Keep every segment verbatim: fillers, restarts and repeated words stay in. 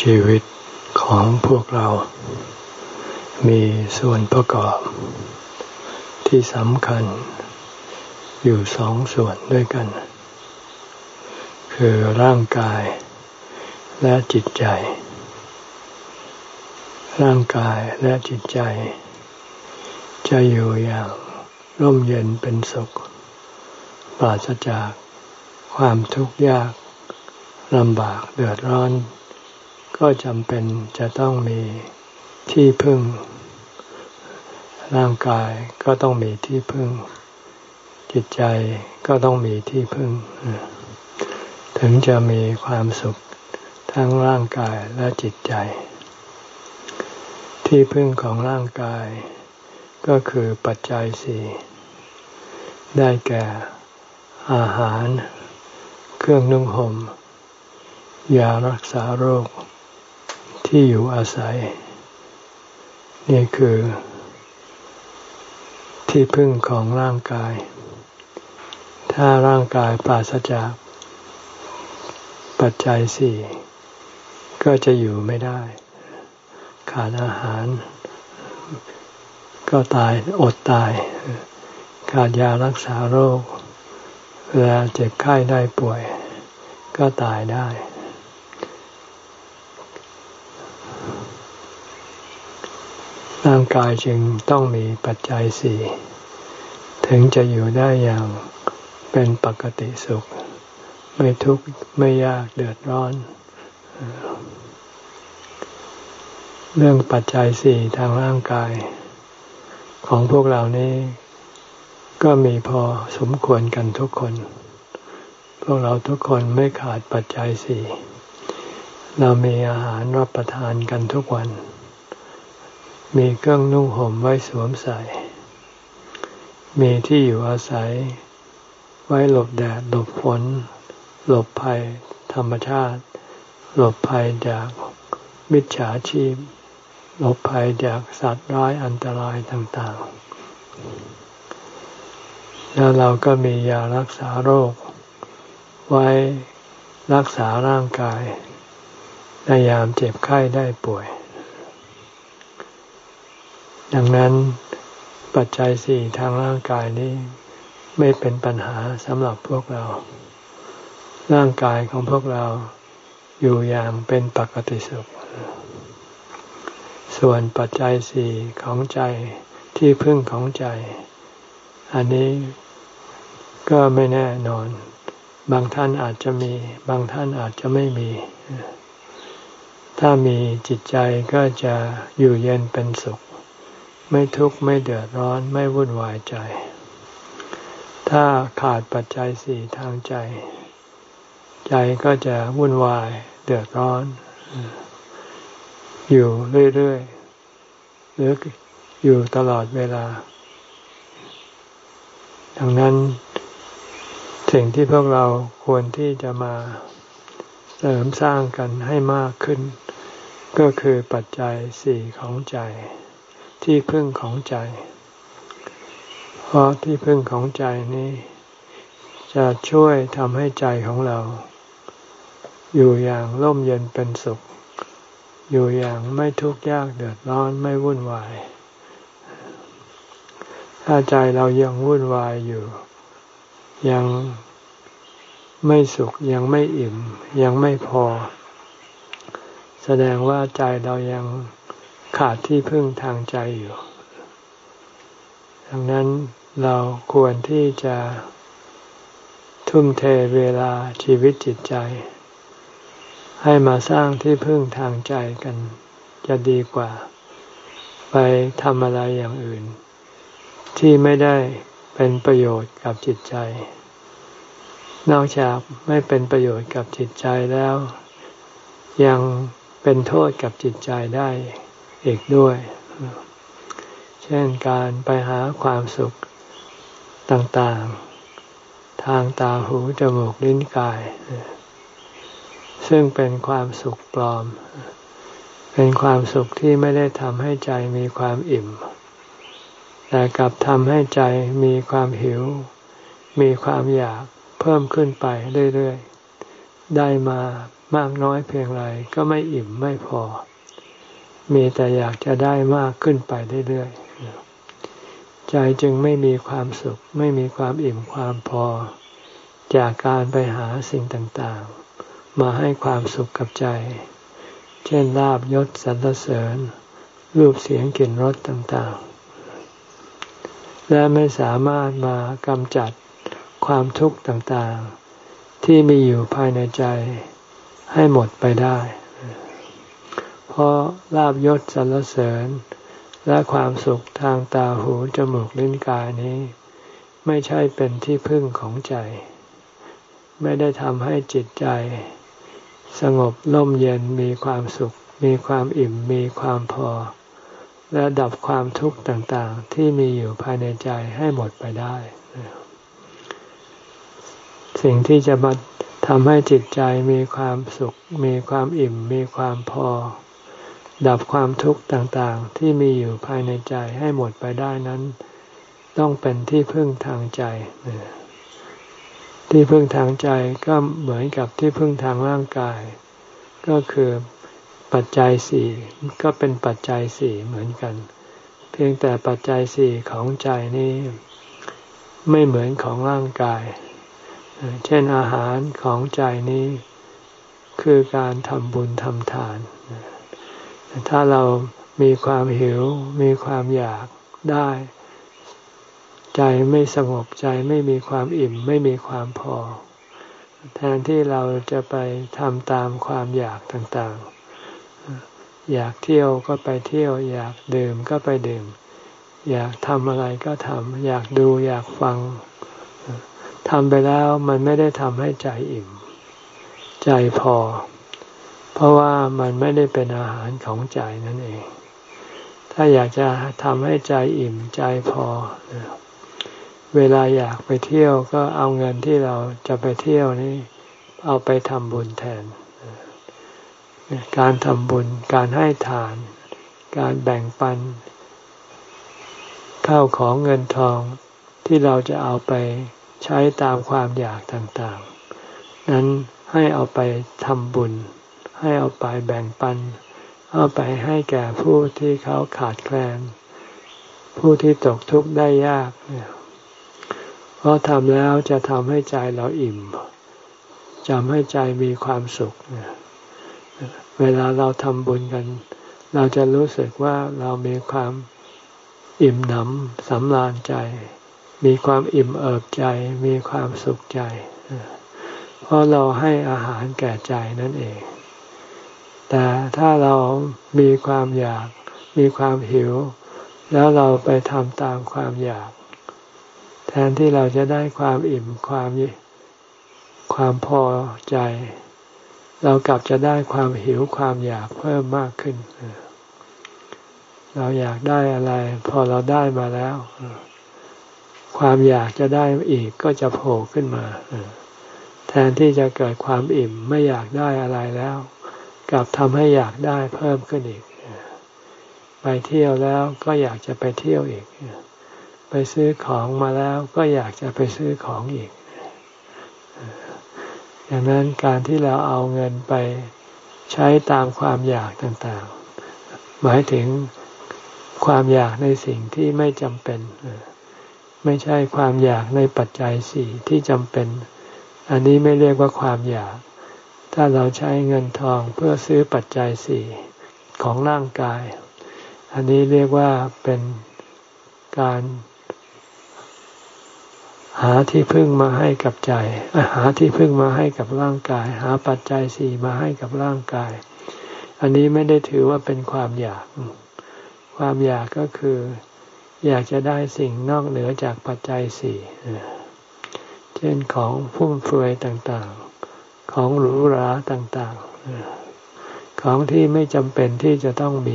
ชีวิตของพวกเรามีส่วนประกอบที่สำคัญอยู่สองส่วนด้วยกันคือร่างกายและจิตใจร่างกายและจิตใจจะอยู่อย่างร่มเย็นเป็นสุขปราศจากความทุกข์ยากลำบากเดือดร้อนก็จำเป็นจะต้องมีที่พึ่งร่างกายก็ต้องมีที่พึ่งจิตใจก็ต้องมีที่พึ่งถึงจะมีความสุขทั้งร่างกายและจิตใจที่พึ่งของร่างกายก็คือปัจจัยสี่ได้แก่อาหารเครื่องนุ่งห่มยารักษาโรคที่อยู่อาศัยนี่คือที่พึ่งของร่างกายถ้าร่างกายปราศจากปัจจัยสี่ก็จะอยู่ไม่ได้ขาดอาหารก็ตายอดตายขาดยารักษาโรคเวลาเจ็บไข้ได้ป่วยก็ตายได้ร่างกายจึงต้องมีปัจจัยสี่ถึงจะอยู่ได้อย่างเป็นปกติสุขไม่ทุกข์ไม่ยากเดือดร้อนเรื่องปัจจัยสี่ทางร่างกายของพวกเรานี้ก็มีพอสมควรกันทุกคนพวกเราทุกคนไม่ขาดปัจจัยสี่เรามีอาหารรับประทานกันทุกวันมีเครื่องนุ่งห่มไว้สวมใส่มีที่อยู่อาศัยไว้หลบแดดหลบฝนหลบภัยธรรมชาติหลบภัยจากมิจฉาชีพหลบภัยจากสัตว์ร้ายอันตรายต่างๆแล้วเราก็มียารักษาโรคไว้รักษาร่างกายในยามเจ็บไข้ได้ป่วยดังนั้นปัจจัยสี่ทางร่างกายนี้ไม่เป็นปัญหาสำหรับพวกเราร่างกายของพวกเราอยู่อย่างเป็นปกติสุขส่วนปัจจัยสี่ของใจที่พึ่งของใจอันนี้ก็ไม่แน่นอนบางท่านอาจจะมีบางท่านอาจจะไม่มีถ้ามีจิตใจก็จะอยู่เย็นเป็นสุขไม่ทุกข์ไม่เดือดร้อนไม่วุ่นวายใจถ้าขาดปัจจัยสี่ทางใจใจก็จะวุ่นวายเดือดร้อนอยู่เรื่อยๆหรืออยู่ตลอดเวลาดังนั้นสิ่งที่พวกเราควรที่จะมาเสริมสร้างกันให้มากขึ้นก็คือปัจจัยสี่ของใจที่พึ่งของใจเพราะที่พึ่งของใจนี้จะช่วยทำให้ใจของเราอยู่อย่างร่มเย็นเป็นสุขอยู่อย่างไม่ทุกข์ยากเดือดร้อนไม่วุ่นวายถ้าใจเรายังวุ่นวายอยู่ยังไม่สุขยังไม่อิ่มยังไม่พอแสดงว่าใจเรายังขาดที่พึ่งทางใจอยู่ดังนั้นเราควรที่จะทุ่มเทเวลาชีวิตจิตใจให้มาสร้างที่พึ่งทางใจกันจะดีกว่าไปทำอะไรอย่างอื่นที่ไม่ได้เป็นประโยชน์กับจิตใจนอกจากไม่เป็นประโยชน์กับจิตใจแล้วยังเป็นโทษกับจิตใจได้อีกด้วยเช่นการไปหาความสุขต่างๆทางตาหูจมูกลิ้นกายซึ่งเป็นความสุขปลอมเป็นความสุขที่ไม่ได้ทำให้ใจมีความอิ่มแต่กลับทำให้ใจมีความหิวมีความอยากเพิ่มขึ้นไปเรื่อยๆได้มามากน้อยเพียงไรก็ไม่อิ่มไม่พอมีแต่อยากจะได้มากขึ้นไปเรื่อยๆใจจึงไม่มีความสุขไม่มีความอิ่มความพอจากการไปหาสิ่งต่างๆมาให้ความสุขกับใจเช่นลาภยศสรรเสริญรูปเสียงกลิ่นรสต่างๆและไม่สามารถมากำจัดความทุกข์ต่างๆที่มีอยู่ภายในใจให้หมดไปได้เพราะลาภยศสรรเสริญและความสุขทางตาหูจมูกลิ้นกายนี้ไม่ใช่เป็นที่พึ่งของใจไม่ได้ทำให้จิตใจสงบร่มเย็นมีความสุขมีความอิ่มมีความพอและดับความทุกข์ต่างๆที่มีอยู่ภายในใจให้หมดไปได้สิ่งที่จะมาทำให้จิตใจมีความสุขมีความอิ่มมีความพอดับความทุกข์ต่างๆที่มีอยู่ภายในใจให้หมดไปได้นั้นต้องเป็นที่พึ่งทางใจที่พึ่งทางใจก็เหมือนกับที่พึ่งทางร่างกายก็คือปัจจัยสี่ก็เป็นปัจจัยสี่เหมือนกันเพียงแต่ปัจจัยสี่ของใจนี้ไม่เหมือนของร่างกายเช่นอาหารของใจนี้คือการทำบุญทำทานถ้าเรามีความหิวมีความอยากได้ใจไม่สงบใจไม่มีความอิ่มไม่มีความพอแทนที่เราจะไปทำตามความอยากต่างๆอยากเที่ยวก็ไปเที่ยวอยากดื่มก็ไปดื่มอยากทำอะไรก็ทำอยากดูอยากฟังทำไปแล้วมันไม่ได้ทำให้ใจอิ่มใจพอเพราะว่ามันไม่ได้เป็นอาหารของใจนั่นเองถ้าอยากจะทำให้ใจอิ่มใจพอเวลาอยากไปเที่ยวก็เอาเงินที่เราจะไปเที่ยวนี้เอาไปทำบุญแทนการทำบุญการให้ทานการแบ่งปันข้าวของเงินทองที่เราจะเอาไปใช้ตามความอยากต่างๆนั้นให้เอาไปทำบุญให้เอาไปแบ่งปันเอาไปให้แก่ผู้ที่เขาขาดแคลนผู้ที่ตกทุกข์ได้ยากเพราะทำแล้วจะทำให้ใจเราอิ่มจะทำให้ใจมีความสุขเวลาเราทำบุญกันเราจะรู้สึกว่าเรามีความอิ่มหนำสำราญใจมีความอิ่มเอิบใจมีความสุขใจเพราะเราให้อาหารแก่ใจนั่นเองแต่ถ้าเรามีความอยากมีความหิวแล้วเราไปทำตามความอยากแทนที่เราจะได้ความอิ่มความความพอใจเรากลับจะได้ความหิวความอยากเพิ่มมากขึ้นเราอยากได้อะไรพอเราได้มาแล้วความอยากจะได้อีกก็จะโผล่ขึ้นมาแทนที่จะเกิดความอิ่มไม่อยากได้อะไรแล้วกลับทำให้อยากได้เพิ่มขึ้นอีกไปเที่ยวแล้วก็อยากจะไปเที่ยวอีกไปซื้อของมาแล้วก็อยากจะไปซื้อของอีกดังนั้นการที่เราเอาเงินไปใช้ตามความอยากต่างๆหมายถึงความอยากในสิ่งที่ไม่จำเป็นไม่ใช่ความอยากในปัจจัยสี่ที่จำเป็นอันนี้ไม่เรียกว่าความอยากถ้าเราใช้เงินทองเพื่อซื้อปัจจัยสี่ของร่างกายอันนี้เรียกว่าเป็นการหาที่พึ่งมาให้กับใจหาที่พึ่งมาให้กับร่างกายหาปัจจัยสี่มาให้กับร่างกายอันนี้ไม่ได้ถือว่าเป็นความอยากความอยากก็คืออยากจะได้สิ่งนอกเหนือจากปัจจัยสี่เช่นของฟุ่มเฟือยต่างๆของหรูหราต่างๆของที่ไม่จำเป็นที่จะต้องมี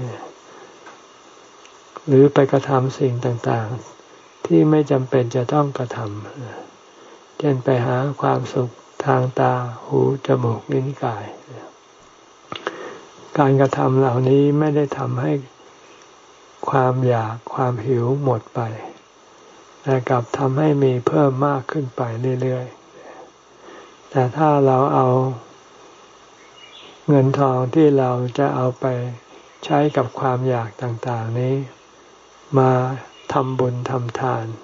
หรือไปกระทำสิ่งต่างๆที่ไม่จำเป็นจะต้องกระทำเช่นไปหาความสุขทางตาหูจมูกลิ้นกายการกระทำเหล่านี้ไม่ได้ทำให้ความอยากความหิวหมดไปแต่กลับทำให้มีเพิ่มมากขึ้นไปเรื่อยๆแต่ถ้าเราเอาเงินทองที่เราจะเอาไปใช้กับความอยากต่างๆนี้มาทำบุญทำทาน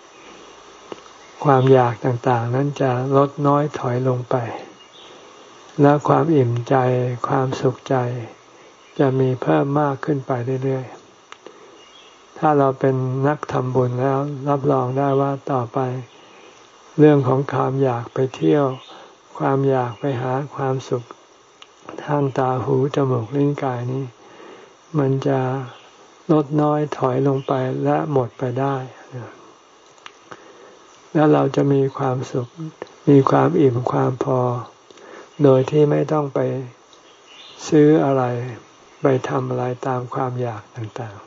ความอยากต่างๆนั้นจะลดน้อยถอยลงไปและความอิ่มใจความสุขใจจะมีเพิ่มมากขึ้นไปเรื่อยๆถ้าเราเป็นนักทำบุญแล้วรับรองได้ว่าต่อไปเรื่องของความอยากไปเที่ยวความอยากไปหาความสุขทางตาหูจมูกลิ้นกายนี้มันจะลดน้อยถอยลงไปและหมดไปได้แล้วเราจะมีความสุขมีความอิ่มความพอโดยที่ไม่ต้องไปซื้ออะไรไปทำอะไรตามความอยากต่าง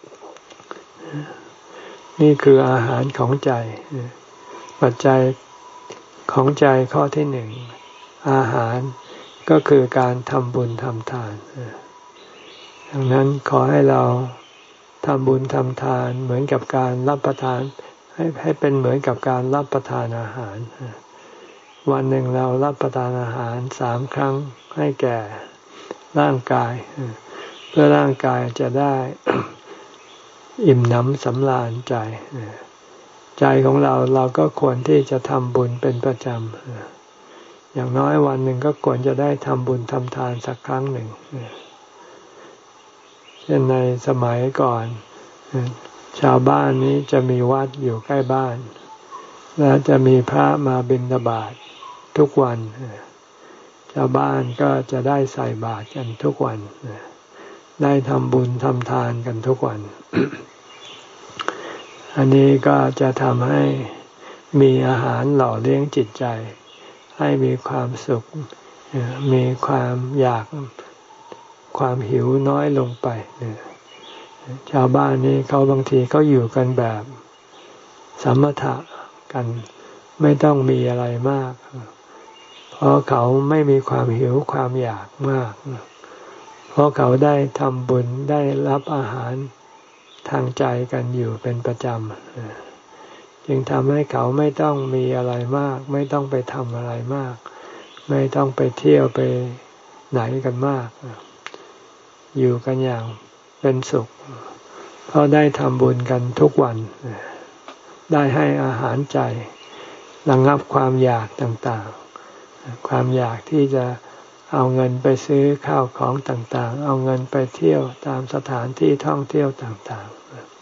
ๆนี่คืออาหารของใจปัจจัยของใจข้อที่หนึ่งอาหารก็คือการทำบุญทำทานดังนั้นขอให้เราทำบุญทำทานเหมือนกับการรับประทานให้ให้เป็นเหมือนกับการรับประทานอาหารวันหนึ่งเรารับประทานอาหารสามครั้งให้แก่ร่างกายเพื่อร่างกายจะได้ อิ่มหนำสำราญใจใจของเราเราก็ควรที่จะทำบุญเป็นประจำอย่างน้อยวันหนึ่งก็ควรจะได้ทำบุญทำทานสักครั้งหนึ่งเช่นในสมัยก่อนชาวบ้านนี้จะมีวัดอยู่ใกล้บ้านและจะมีพระมาบิณฑบาตทุกวันชาวบ้านก็จะได้ใส่บาตรกันทุกวันได้ทำบุญทำทานกันทุกวัน อันนี้ก็จะทำให้มีอาหารหล่อเลี้ยงจิตใจให้มีความสุขมีความอยากความหิวน้อยลงไปชาวบ้านนี้เขาบางทีเขาอยู่กันแบบสมถะกันไม่ต้องมีอะไรมากเพราะเขาไม่มีความหิวความอยากมากเพราะเขาได้ทำบุญได้รับอาหารทางใจกันอยู่เป็นประจำจึงทำให้เขาไม่ต้องมีอะไรมากไม่ต้องไปทำอะไรมากไม่ต้องไปเที่ยวไปไหนกันมากอยู่กันอย่างเป็นสุขเพราะได้ทำบุญกันทุกวันได้ให้อาหารใจระงับความอยากต่างๆความอยากที่จะเอาเงินไปซื้อข้าวของต่างๆเอาเงินไปเที่ยวตามสถานที่ท่องเที่ยวต่าง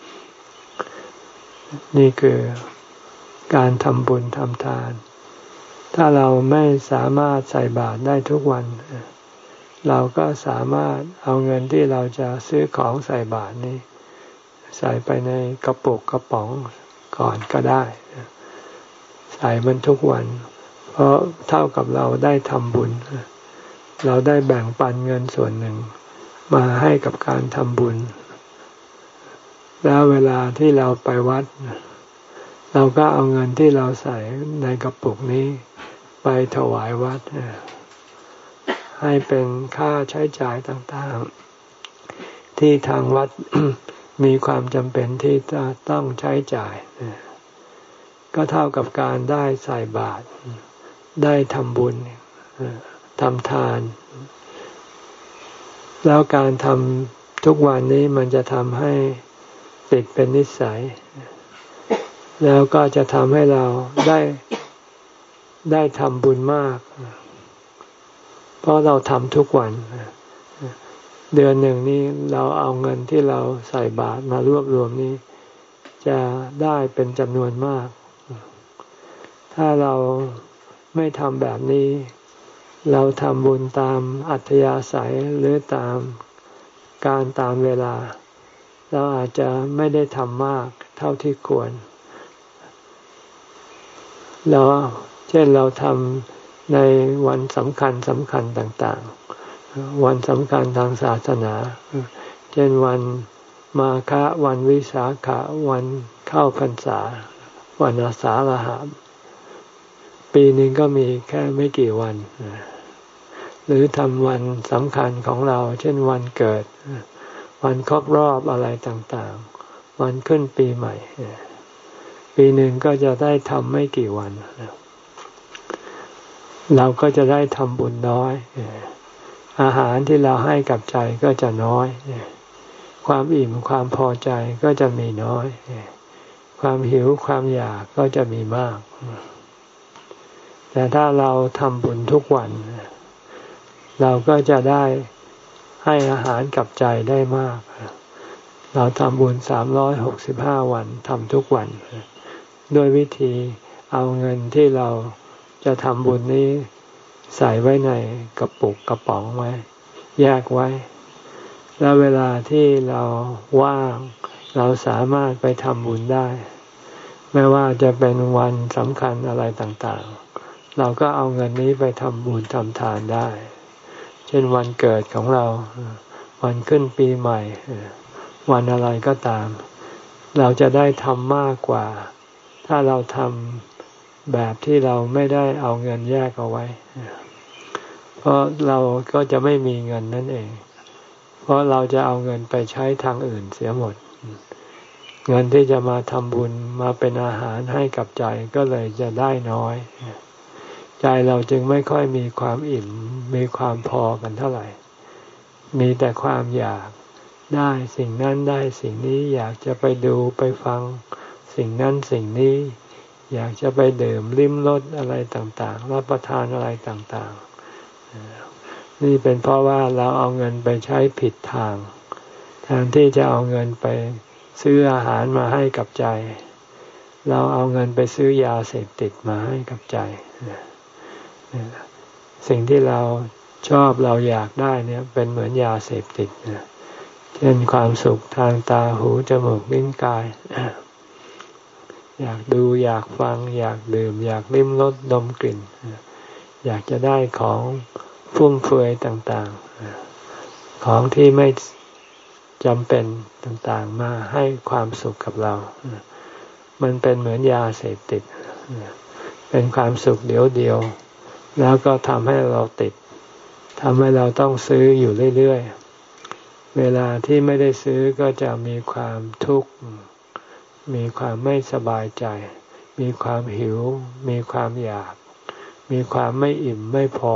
ๆนี่คือการทำบุญทำทานถ้าเราไม่สามารถใส่บาตรได้ทุกวันเราก็สามารถเอาเงินที่เราจะซื้อของใส่บาตรนี้ใส่ไปในกระปุกกระป๋องก่อนก็ได้ใส่มันทุกวันเพราะเท่ากับเราได้ทำบุญเราได้แบ่งปันเงินส่วนหนึ่งมาให้กับการทำบุญแล้วเวลาที่เราไปวัดเราก็เอาเงินที่เราใส่ในกระปุกนี้ไปถวายวัดให้เป็นค่าใช้จ่ายต่างๆที่ทางวัด มีความจำเป็นที่จะต้องใช้จ่ายก็เท่ากับการได้ใส่บาตรได้ทำบุญทำทานแล้วการทำทุกวันนี้มันจะทำให้ติดเป็นนิสัยแล้วก็จะทำให้เราได้ได้ทำบุญมากเพราะเราทำทุกวันเดือนหนึ่งนี้เราเอาเงินที่เราใส่บาตรมารวบรวมนี้จะได้เป็นจำนวนมากถ้าเราไม่ทำแบบนี้เราทำบุญตามอัธยาศัยหรือตามการตามเวลาเราอาจจะไม่ได้ทำมากเท่าที่ควรแล้วเช่นเราทำในวันสำคัญสำคัญต่างๆวันสำคัญทางศาสนาเช่นวันมาฆะวันวิสาขะวันเข้าพรรษาวันอาสาฬหะปีหนึ่งก็มีแค่ไม่กี่วันหรือทำวันสำคัญของเราเช่นวันเกิดวันครบรอบอะไรต่างๆวันขึ้นปีใหม่ปีหนึ่งก็จะได้ทำไม่กี่วันเราก็จะได้ทำบุญน้อยอาหารที่เราให้กับใจก็จะน้อยความอิ่มความพอใจก็จะมีน้อยความหิวความอยากก็จะมีมากแต่ถ้าเราทำบุญทุกวันเราก็จะได้ให้อาหารกับใจได้มากเราทำบุญสามร้อยหกสิบห้าวันทำทุกวันโดยวิธีเอาเงินที่เราจะทำบุญนี้ใส่ไว้ในกระปุกกระป๋องไว้แยกไว้แล้วเวลาที่เราว่างเราสามารถไปทำบุญได้ไม่ว่าจะเป็นวันสำคัญอะไรต่างๆเราก็เอาเงินนี้ไปทำบุญทำทานได้เช่นวันเกิดของเราวันขึ้นปีใหม่วันอะไรก็ตามเราจะได้ทำมากกว่าถ้าเราทำแบบที่เราไม่ได้เอาเงินแยกเอาไว้เพราะเราก็จะไม่มีเงินนั่นเองเพราะเราจะเอาเงินไปใช้ทางอื่นเสียหมดเงินที่จะมาทำบุญมาเป็นอาหารให้กับใจก็เลยจะได้น้อยใจเราจึงไม่ค่อยมีความอิ่มมีความพอกันเท่าไหร่มีแต่ความอยากได้สิ่งนั้นได้สิ่งนี้อยากจะไปดูไปฟังสิ่งนั้นสิ่งนี้อยากจะไปดื่มลิ้มรสอะไรต่างๆรับประทานอะไรต่างๆนี่เป็นเพราะว่าเราเอาเงินไปใช้ผิดทางแทนที่จะเอาเงินไปซื้ออาหารมาให้กับใจเราเอาเงินไปซื้อยาเสพติดมาให้กับใจสิ่งที่เราชอบเราอยากได้เนี่ยเป็นเหมือนยาเสพติดเช่นความสุขทางตาหูจมูกลิ้นกายอยากดูอยากฟังอยากดื่มอยากลิ้มรสดมกลิ่นอยากจะได้ของฟุ่มเฟือยต่างๆของที่ไม่จำเป็นต่างๆมาให้ความสุขกับเรามันเป็นเหมือนยาเสพติดเป็นความสุขเดียวเดียวแล้วก็ทำให้เราติดทำให้เราต้องซื้ออยู่เรื่อยๆเวลาที่ไม่ได้ซื้อก็จะมีความทุกข์มีความไม่สบายใจมีความหิวมีความอยากมีความไม่อิ่มไม่พอ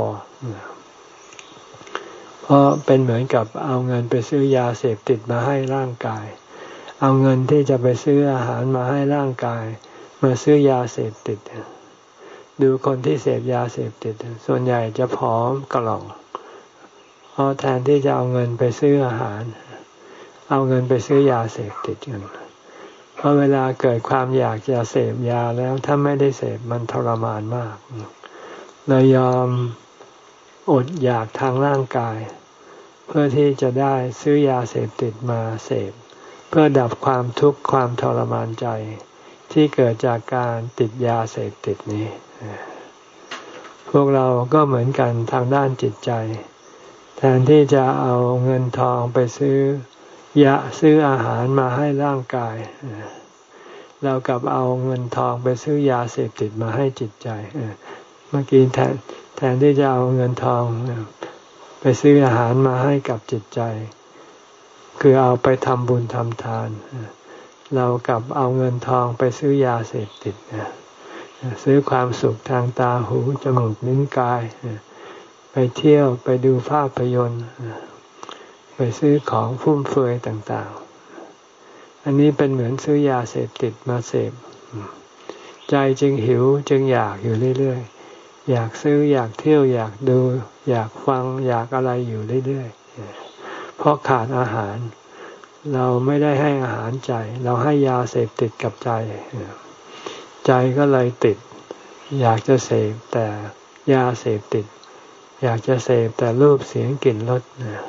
เพราะเป็นเหมือนกับเอาเงินไปซื้อยาเสพติดมาให้ร่างกายเอาเงินที่จะไปซื้ออาหารมาให้ร่างกายมาซื้อยาเสพติดดูคนที่เสพยาเสพติดส่วนใหญ่จะผอมกระหล่องเพราะแทนที่จะเอาเงินไปซื้ออาหารเอาเงินไปซื้อยาเสพติดกันเพราะเวลาเกิดความอยากจะเสพยาแล้วถ้าไม่ได้เสพมันทรมานมากเลยยอมอดอยากทางร่างกายเพื่อที่จะได้ซื้อยาเสพติดมาเสพเพื่อดับความทุกข์ความทรมานใจที่เกิดจากการติดยาเสพติดนี้พวกเราก็เหมือนกันทางด้านจิตใจแทนที่จะเอาเงินทองไปซื้อยาซื้ออาหารมาให้ร่างกายเรากลับเอาเงินทองไปซื้อยาเสพติดมาให้จิตใจเมื่อกี้แทนแทนที่จะเอาเงินทองไปซื้ออาหารมาให้กับจิตใจคือเอาไปทำบุญทำทานเรากลับเอาเงินทองไปซื้อยาเสพติดซื้อความสุขทางตาหูจมูกลิ้นกายไปเที่ยวไปดูภาพยนตร์ไปซื้อของฟุ่มเฟือยต่างๆอันนี้เป็นเหมือนซื้อยาเสพติดมาเสพใจจึงหิวจึงอยากอยู่เรื่อยๆอยากซื้ออยากเที่ยวอยากดูอยากฟังอยากอะไรอยู่เรื่อยๆเพราะขาดอาหารเราไม่ได้ให้อาหารใจเราให้ยาเสพติดกับใจใจก็เลยติดอยากจะเสพแต่ยาเสพติดอยากจะเสพแต่รูปเสียงกลิ่นรส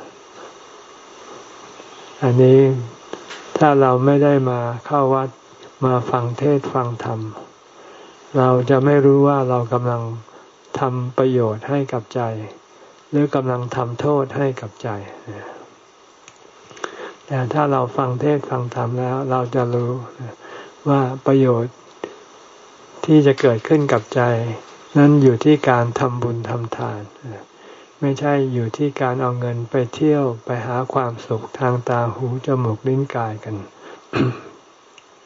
อันนี้ถ้าเราไม่ได้มาเข้าวัดมาฟังเทศน์ฟังธรรมเราจะไม่รู้ว่าเรากำลังทำประโยชน์ให้กับใจหรือกำลังทำโทษให้กับใจแต่ถ้าเราฟังเทศน์ฟังธรรมแล้วเราจะรู้ว่าประโยชน์ที่จะเกิดขึ้นกับใจนั้นอยู่ที่การทำบุญทำทานไม่ใช่อยู่ที่การเอาเงินไปเที่ยวไปหาความสุขทางตาหูจมูกลิ้นกายกัน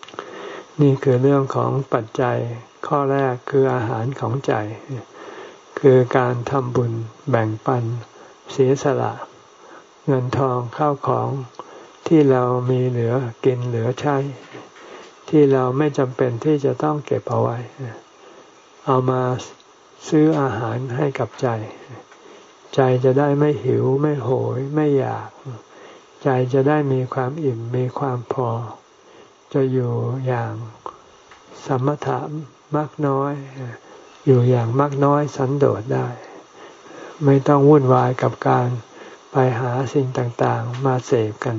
นี่คือเรื่องของปัจจัยข้อแรกคืออาหารของใจคือการทำบุญแบ่งปันเสียสละเงินทองข้าวของที่เรามีเหลือกินเหลือใช้ที่เราไม่จำเป็นที่จะต้องเก็บเอาไว้เอามาซื้ออาหารให้กับใจใจจะได้ไม่หิวไม่โหยไม่อยากใจจะได้มีความอิ่มมีความพอจะอยู่อย่างสมถะมากน้อยอยู่อย่างมากน้อยสันโดษได้ไม่ต้องวุ่นวายกับการไปหาสิ่งต่างๆมาเสพกัน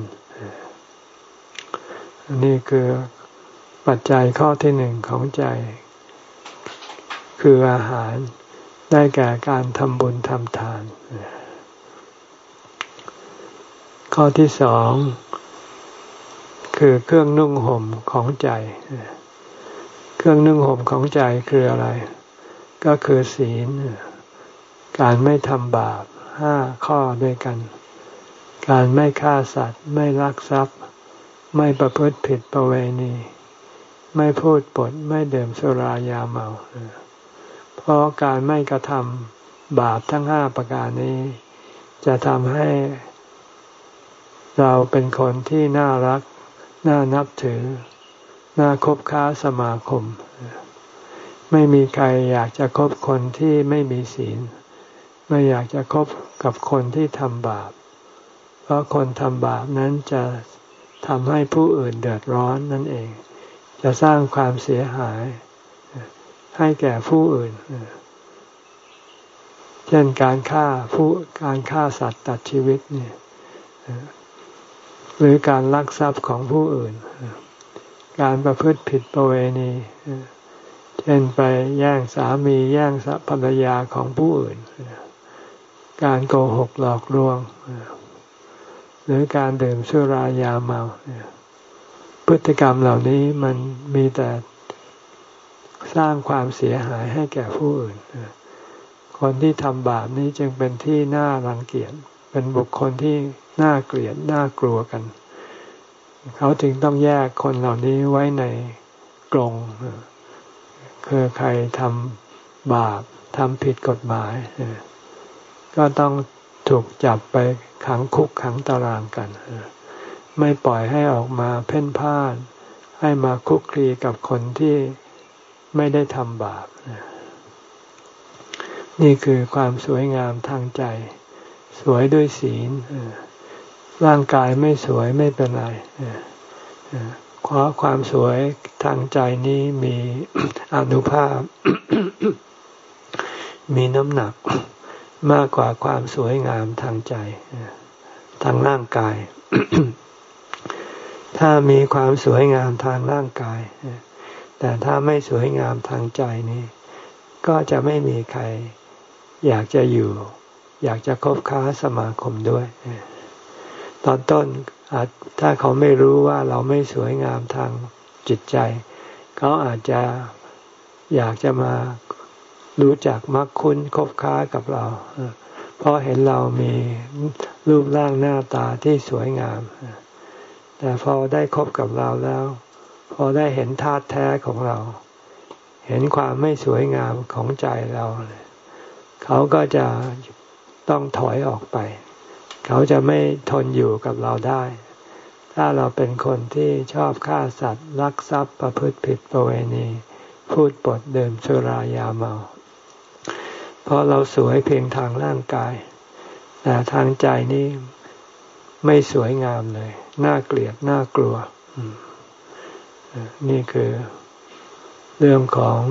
นี่คือปัจจัยข้อที่หนึ่งของใจคืออาหารได้แก่การทำบุญทำทานข้อที่สองคือเครื่องนุ่งห่มของใจเครื่องนุ่งห่มของใจคืออะไรก็คือศีลการไม่ทำบาปห้าข้อด้วยกันการไม่ฆ่าสัตว์ไม่ลักทรัพย์ไม่ประพฤติผิดประเวณีไม่พูดปดไม่ดื่มสุรายาเมาเพราะการไม่กระทำบาปทั้งห้าประการนี้จะทำให้เราเป็นคนที่น่ารักน่านับถือน่าคบค้าสมาคมไม่มีใครอยากจะคบคนที่ไม่มีศีลไม่อยากจะคบกับคนที่ทำบาปเพราะคนทำบาปนั้นจะทำให้ผู้อื่นเดือดร้อนนั่นเองจะสร้างความเสียหายให้แก่ผู้อื่นเช่นการฆ่าผู้การฆ่าสัตว์ตัดชีวิตเนี่ยหรือการลักทรัพย์ของผู้อื่นการประพฤติผิดประเวณีเช่นไปแย่งสามีแย่งภรรยาของผู้อื่นการโกหกหลอกลวงหรือการดื่มสุรายาเมาพฤติกรรมเหล่านี้มันมีแต่สร้างความเสียหายให้แก่ผู้อื่นคนที่ทำบาปนี้จึงเป็นที่น่ารังเกียจเป็นบุคคลที่น่าเกลียดน่ากลัวกันเขาจึงต้องแยกคนเหล่านี้ไว้ในกรงคือใครทำบาปทำผิดกฎหมายก็ต้องถูกจับไปขังคุกขังตารางกันไม่ปล่อยให้ออกมาเพ่นพ่านให้มาคุกคีกับคนที่ไม่ได้ทำบาปนี่คือความสวยงามทางใจสวยด้วยศีลร่างกายไม่สวยไม่เป็นไรเพราะความสวยทางใจนี้มีอานุภาพ มีน้ำหนักมากกว่าความสวยงามทางใจทางร่างกาย ถ้ามีความสวยงามทางร่างกายแต่ถ้าไม่สวยงามทางใจนี้ก็จะไม่มีใครอยากจะอยู่อยากจะคบค้าสมาคมด้วยตอนต้นถ้าเขาไม่รู้ว่าเราไม่สวยงามทางจิตใจเขาอาจจะอยากจะมารู้จักมักคุ้นคบค้ากับเราเพราะเห็นเรามีรูปร่างหน้าตาที่สวยงามแต่พอได้คบกับเราแล้วพอได้เห็นธาตุแท้ของเราเห็นความไม่สวยงามของใจเราเขาก็จะต้องถอยออกไปเขาจะไม่ทนอยู่กับเราได้ถ้าเราเป็นคนที่ชอบฆ่าสัตว์ลักทรัพย์ประพฤติผิดประเวณีพูดปดดื่มสุรายาเมาเพราะเราสวยเพียงทางร่างกายแต่ทางใจนี้ไม่สวยงามเลยน่าเกลียดน่ากลัวนี่คือเรื่องของ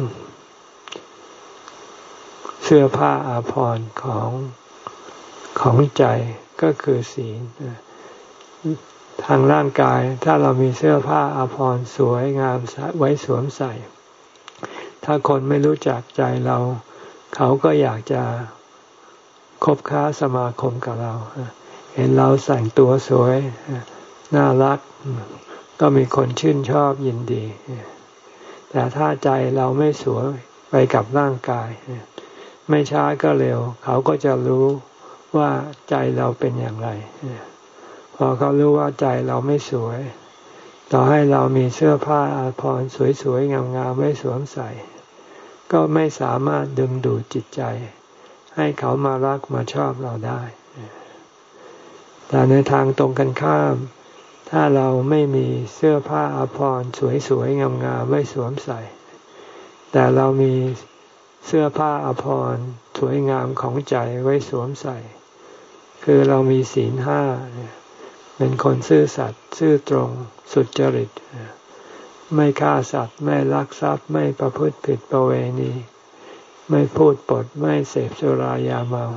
เสื้อผ้าอาภรณ์ของของใจก็คือศีลทางร่างกายถ้าเรามีเสื้อผ้าอาภรณ์สวยงามไว้สวมใส่ถ้าคนไม่รู้จักใจเราเขาก็อยากจะคบค้าสมาคมกับเราเห็นเราแต่งตัวสวยน่ารักก็มีคนชื่นชอบยินดีแต่ถ้าใจเราไม่สวยไปกับร่างกายไม่ช้าก็เร็วเขาก็จะรู้ว่าใจเราเป็นอย่างไรพอเขารู้ว่าใจเราไม่สวยต่อให้เรามีเสื้อผ้าอาภรณ์สวยๆงามๆไว้สวมใส่ก็ไม่สามารถดึงดูดจิตใจให้เขามารักมาชอบเราได้แต่ในทางตรงกันข้ามถ้าเราไม่มีเสื้อผ้าอาภรณ์สวยๆงามๆไว้สวมใส่แต่เรามีเสื้อผ้าอาภรณ์สวยงามของใจไว้สวมใส่คือเรามีศีลห้าเป็นคนซื่อสัตย์ซื่อตรงสุจริตไม่ฆ่าสัตว์ไม่ลักทรัพย์ไม่ประพฤติผิดประเวณีไม่พูดปดไม่เสพสุรายาเมา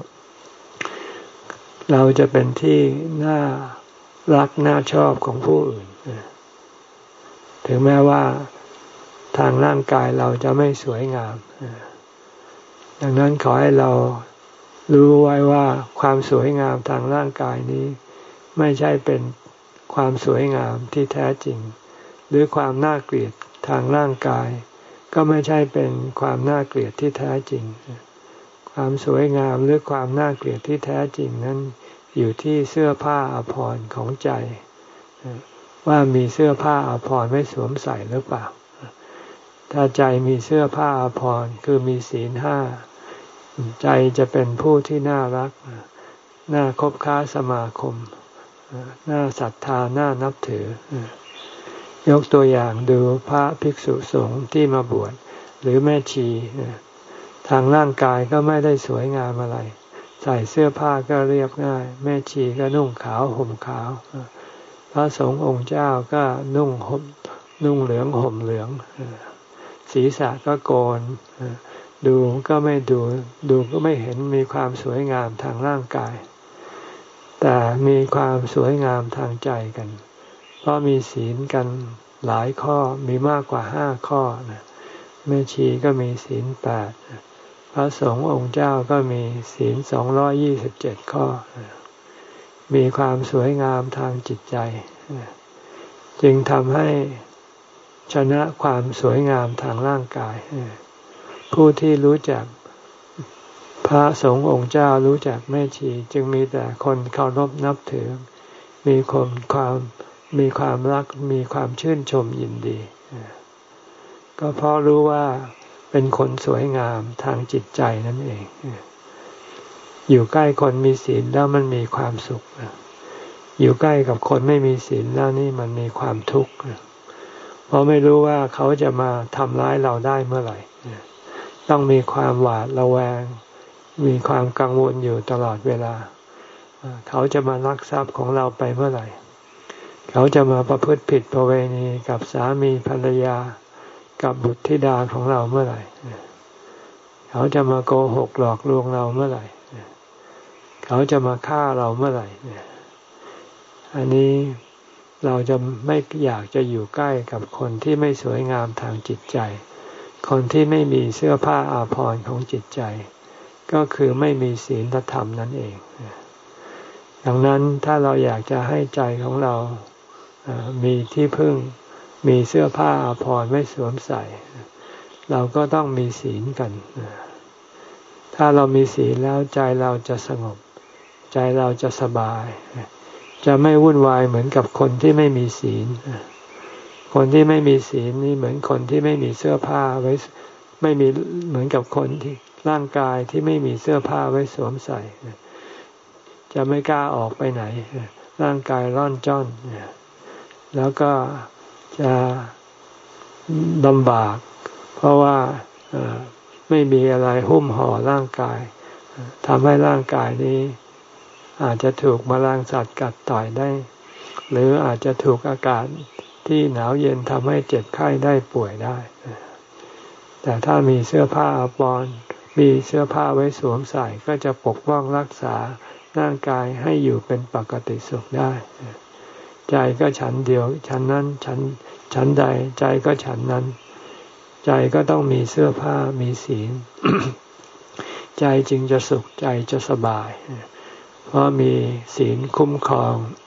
เราจะเป็นที่น่ารักน่าชอบของผู้อื่นถึงแม้ว่าทางร่างกายเราจะไม่สวยงามดังนั้นขอให้เรารู้ไว้ว่าความสวยงามทางร่างกายนี้ไม่ใช่เป็นความสวยงามที่แท้จริงหรือความน่าเกลียดทางร่างกายก็ไม่ใช่เป็นความน่าเกลียดที่แท้จริงความสวยงามหรือความน่าเกลียดที่แท้จริงนั้นอยู่ที่เสื้อผ้าอาภรณ์ของใจว่ามีเสื้อผ้าอาภรณ์ไว้สวมใส่หรือเปล่าถ้าใจมีเสื้อผ้าอาภรณ์คือมีศีลห้าใจจะเป็นผู้ที่น่ารักน่าคบค้าสมาคมน่าศรัทธาน่านับถือยกตัวอย่างดูพระภิกษุสงฆ์ที่มาบวชหรือแม่ชีทางร่างกายก็ไม่ได้สวยงามอะไรใส่เสื้อผ้าก็เรียบง่ายแม่ชีก็นุ่งขาวห่มขาวพระสงฆ์องค์เจ้าก็นุ่งห่มนุ่งเหลืองห่มเหลืองศีรษะก็โกนดูก็ไม่ดูดูก็ไม่เห็นมีความสวยงามทางร่างกายแต่มีความสวยงามทางใจกันเพราะมีศีลกันหลายข้อมีมากกว่าห้าข้อนะแม่ชีก็มีศีลแปดพระสงฆ์องค์เจ้าก็มีศีลสองร้อยยี่สิบเจ็ดข้อมีความสวยงามทางจิตใจจึงทำให้ชนะความสวยงามทางร่างกายผู้ที่รู้จักพระสงฆ์องค์เจ้ารู้จักแม่ชีจึงมีแต่คนเคารพนับถือมีความความมีความรักมีความชื่นชมยินดีก็เพราะรู้ว่าเป็นคนสวยงามทางจิตใจนั่นเองอยู่ใกล้คนมีศีลแล้วมันมีความสุขอยู่ใกล้กับคนไม่มีศีลแล้วนี่มันมีความทุกข์เพราะไม่รู้ว่าเขาจะมาทำร้ายเราได้เมื่อไหร่ต้องมีความหวาดระแวงมีความกังวลอยู่ตลอดเวลาเขาจะมาลักทรัพย์ของเราไปเมื่อไหร่เขาจะมาประพฤติผิดประเวณีกับสามีภรรยากับบุตรธิดาของเราเมื่อไหร่เขาจะมาโกหกหลอกลวงเราเมื่อไหร่เขาจะมาฆ่าเราเมื่อไหร่อันนี้เราจะไม่อยากจะอยู่ใกล้กับคนที่ไม่สวยงามทางจิตใจคนที่ไม่มีเสื้อผ้าอาภรณ์ของจิตใจก็คือไม่มีศีลธรรมนั่นเองดังนั้นถ้าเราอยากจะให้ใจของเรามีที่พึ่งมีเสื้อผ้าอาภรณ์ไว้สวมใส่เราก็ต้องมีศีลกันถ้าเรามีศีลแล้วใจเราจะสงบใจเราจะสบายจะไม่วุ่นวายเหมือนกับคนที่ไม่มีศีลคนที่ไม่มีศีลนี่เหมือนคนที่ไม่มีเสื้อผ้าไว้ไม่มีเหมือนกับคนที่ร่างกายที่ไม่มีเสื้อผ้าไว้สวมใส่จะไม่กล้าออกไปไหนร่างกายร่อนจ้อนแล้วก็จะลำบากเพราะว่าไม่มีอะไรหุ้มห่อร่างกายทำให้ร่างกายนี้อาจจะถูกแมลงสัตว์กัดต่อยได้หรืออาจจะถูกอากาศที่หนาวเย็นทำให้เจ็บไข้ได้ป่วยได้แต่ถ้ามีเสื้อผ้าอาภรณ์มีเสื้อผ้าไว้สวมใส่ก็จะปกป้องรักษาร่างกายให้อยู่เป็นปกติสุขได้ใจก็ฉันเดียวฉันนั้นฉันฉันใดใจก็ฉันนั้นใจก็ต้องมีเสื้อผ้ามีศีล ใจจึงจะสุขใจจะสบายเพราะมีศีลคุ้มครอง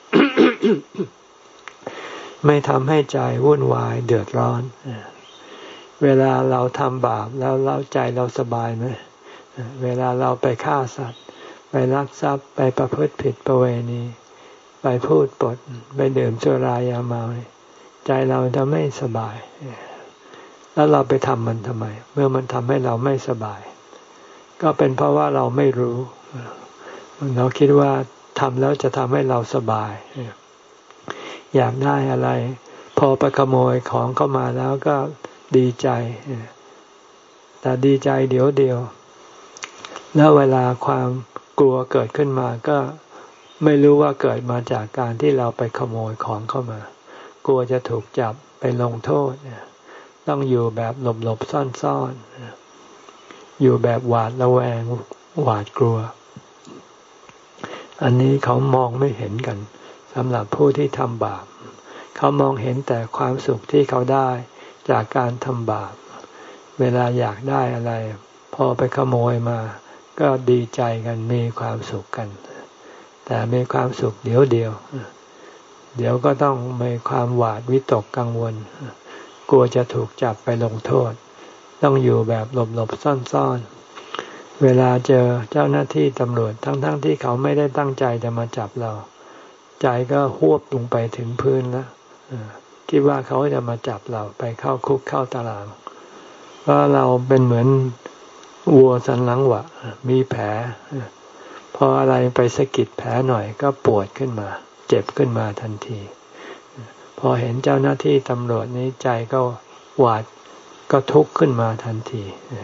ไม่ทำให้ใจวุ่นวายเดือดร้อนเวลาเราทำบาปแล้วเราใจเราสบายไหมเวลาเราไปฆ่าสัตว์ไปลักทรัพย์ไปประพฤติผิดประเวณีไปพูดปดไปดื่มสุรายาเมาใจเราจะไม่สบายแล้วเราไปทำมันทำไมเมื่อมันทำให้เราไม่สบายก็เป็นเพราะว่าเราไม่รู้เราคิดว่าทำแล้วจะทำให้เราสบายอยากได้อะไรพอไปขโมยของเข้ามาแล้วก็ดีใจแต่ดีใจเดี๋ยวเดียวแล้วเวลาความกลัวเกิดขึ้นมาก็ไม่รู้ว่าเกิดมาจากการที่เราไปขโมยของเข้ามากลัวจะถูกจับไปลงโทษต้องอยู่แบบหลบๆซ่อนๆอยู่แบบหวาดระแวงหวาดกลัวอันนี้เขามองไม่เห็นกันสำหรับผู้ที่ทำบาปเขามองเห็นแต่ความสุขที่เขาได้จากการทำบาปเวลาอยากได้อะไรพอไปขโมยมาก็ดีใจกันมีความสุขกันแต่มีความสุขเดี๋ยวเดียวเดี๋ยวก็ต้องมีความหวาดวิตกกังวลกลัวจะถูกจับไปลงโทษต้องอยู่แบบหลบๆซ่อนๆเวลาเจอเจ้าหน้าที่ตำรวจทั้งๆที่เขาไม่ได้ตั้งใจจะมาจับเราใจก็หวบลงไปถึงพื้นแล้วคิดว่าเขาจะมาจับเราไปเข้าคุกเข้าตารางเพราะเราเป็นเหมือนวัวสันหลังหวะมีแผลพออะไรไปสะกิดแผลหน่อยก็ปวดขึ้นมาเจ็บขึ้นมาทันทีพอเห็นเจ้าหน้าที่ตำรวจนี้ใจก็หวาดก็ทุกข์ขึ้นมาทันที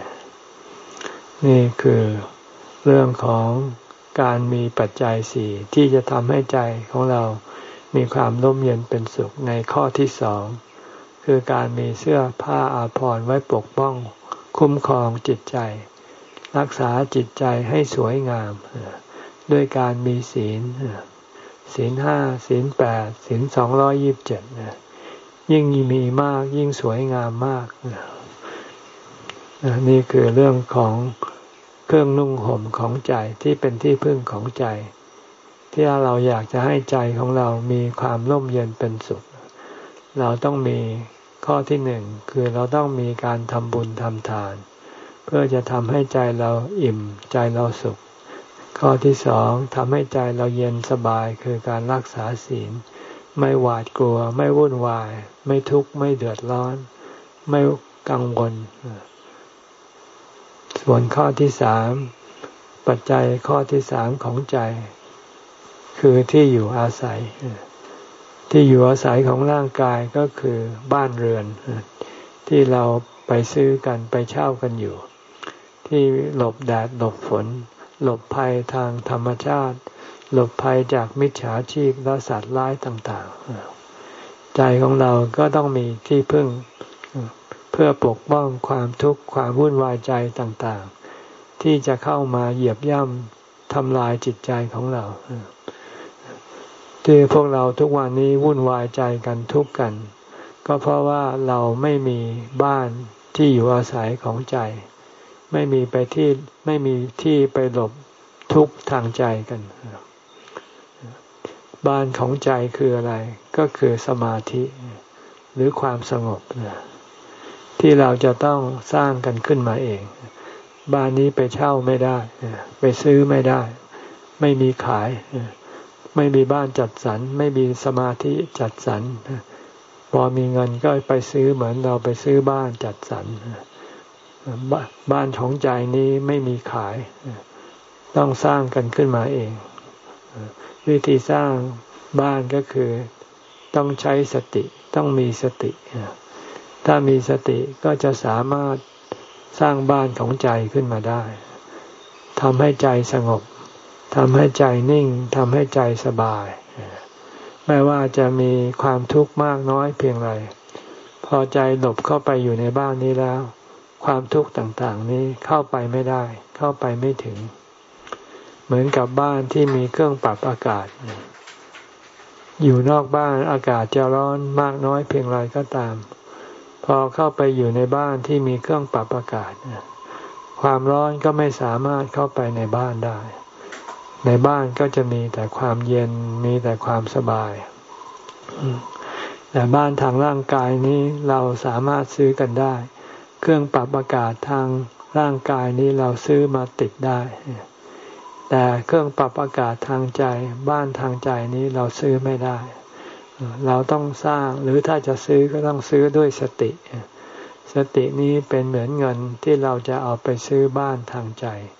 นี่คือเรื่องของการมีปัจจัยสี่ที่จะทำให้ใจของเรามีความร่มเย็นเป็นสุขในข้อที่สองคือการมีเสื้อผ้าอาภรณ์ไว้ปกป้องคุ้มครองจิตใจรักษาจิตใจให้สวยงามด้วยการมีศีลศีลห้าศีลแปดศีลสองร้อยยี่สิบเจ็ดยิ่งมีมากยิ่งสวยงามมากนี่คือเรื่องของเครื่องนุ่งห่มของใจที่เป็นที่พึ่งของใจที่เราอยากจะให้ใจของเรามีความร่มเย็นเป็นสุขเราต้องมีข้อที่หนึ่งคือเราต้องมีการทำบุญทำทานเพื่อจะทำให้ใจเราอิ่มใจเราสุขข้อที่สองทำให้ใจเราเย็นสบายคือการรักษาศีลไม่หวาดกลัวไม่วุ่นวายไม่ทุกข์ไม่เดือดร้อนไม่กังวลส่วนข้อที่สามปัจจัยข้อที่สามของใจคือที่อยู่อาศัยที่อยู่อาศัยของร่างกายก็คือบ้านเรือนที่เราไปซื้อกันไปเช่ากันอยู่ที่หลบแดดหลบฝนหลบภัยทางธรรมชาติหลบภัยจากมิจฉาชีพและสัตว์ร้ายต่างๆใจของเราก็ต้องมีที่พึ่งเพื่อปกป้องความทุกข์ความวุ่นวายใจต่างๆที่จะเข้ามาเหยียบย่ำทำลายจิตใจของเราที่พวกเราทุกวันนี้วุ่นวายใจกันทุกข์กันก็เพราะว่าเราไม่มีบ้านที่อยู่อาศัยของใจไม่มีไปที่ไม่มีที่ไปหลบทุกข์ทางใจกันบ้านของใจคืออะไรก็คือสมาธิหรือความสงบที่เราจะต้องสร้างกันขึ้นมาเองบ้านนี้ไปเช่าไม่ได้ไปซื้อไม่ได้ไม่มีขายไม่มีบ้านจัดสรรไม่มีสมาธิจัดสรรพอมีเงินก็ไปซื้อเหมือนเราไปซื้อบ้านจัดสรรบ้านของใจนี้ไม่มีขายต้องสร้างกันขึ้นมาเองวิธีสร้างบ้านก็คือต้องใช้สติต้องมีสติถ้ามีสติก็จะสามารถสร้างบ้านของใจขึ้นมาได้ทำให้ใจสงบทำให้ใจนิ่งทำให้ใจสบายไม่ว่าจะมีความทุกข์มากน้อยเพียงไรพอใจหลบเข้าไปอยู่ในบ้านนี้แล้วความทุกข์ต่างๆนี้เข้าไปไม่ได้เข้าไปไม่ถึงเหมือนกับบ้านที่มีเครื่องปรับอากาศอยู่นอกบ้านอากาศจะร้อนมากน้อยเพียงไรก็ตามพอเข้าไปอยู่ในบ้านที่มีเครื่องปรับอากาศความร้อนก็ไม่สามารถเข้าไปในบ้านได้ในบ้านก็จะมีแต่ความเย็นมีแต่ความสบายแต่บ้านทางร่างกายนี้เราสามารถซื้อกันได้เครื่องปรับอากาศทางร่างกายนี้เราซื้อมาติดได้แต่เครื่องปรับอากาศทางใจบ้านทางใจนี้เราซื้อไม่ได้เราต้องสร้างหรือถ้าจะซื้อก็ต้องซื้อด้วยสติ สตินี้เป็นเหมือนเงินที่เราจะเอาไปซื้อบ้านทางใจ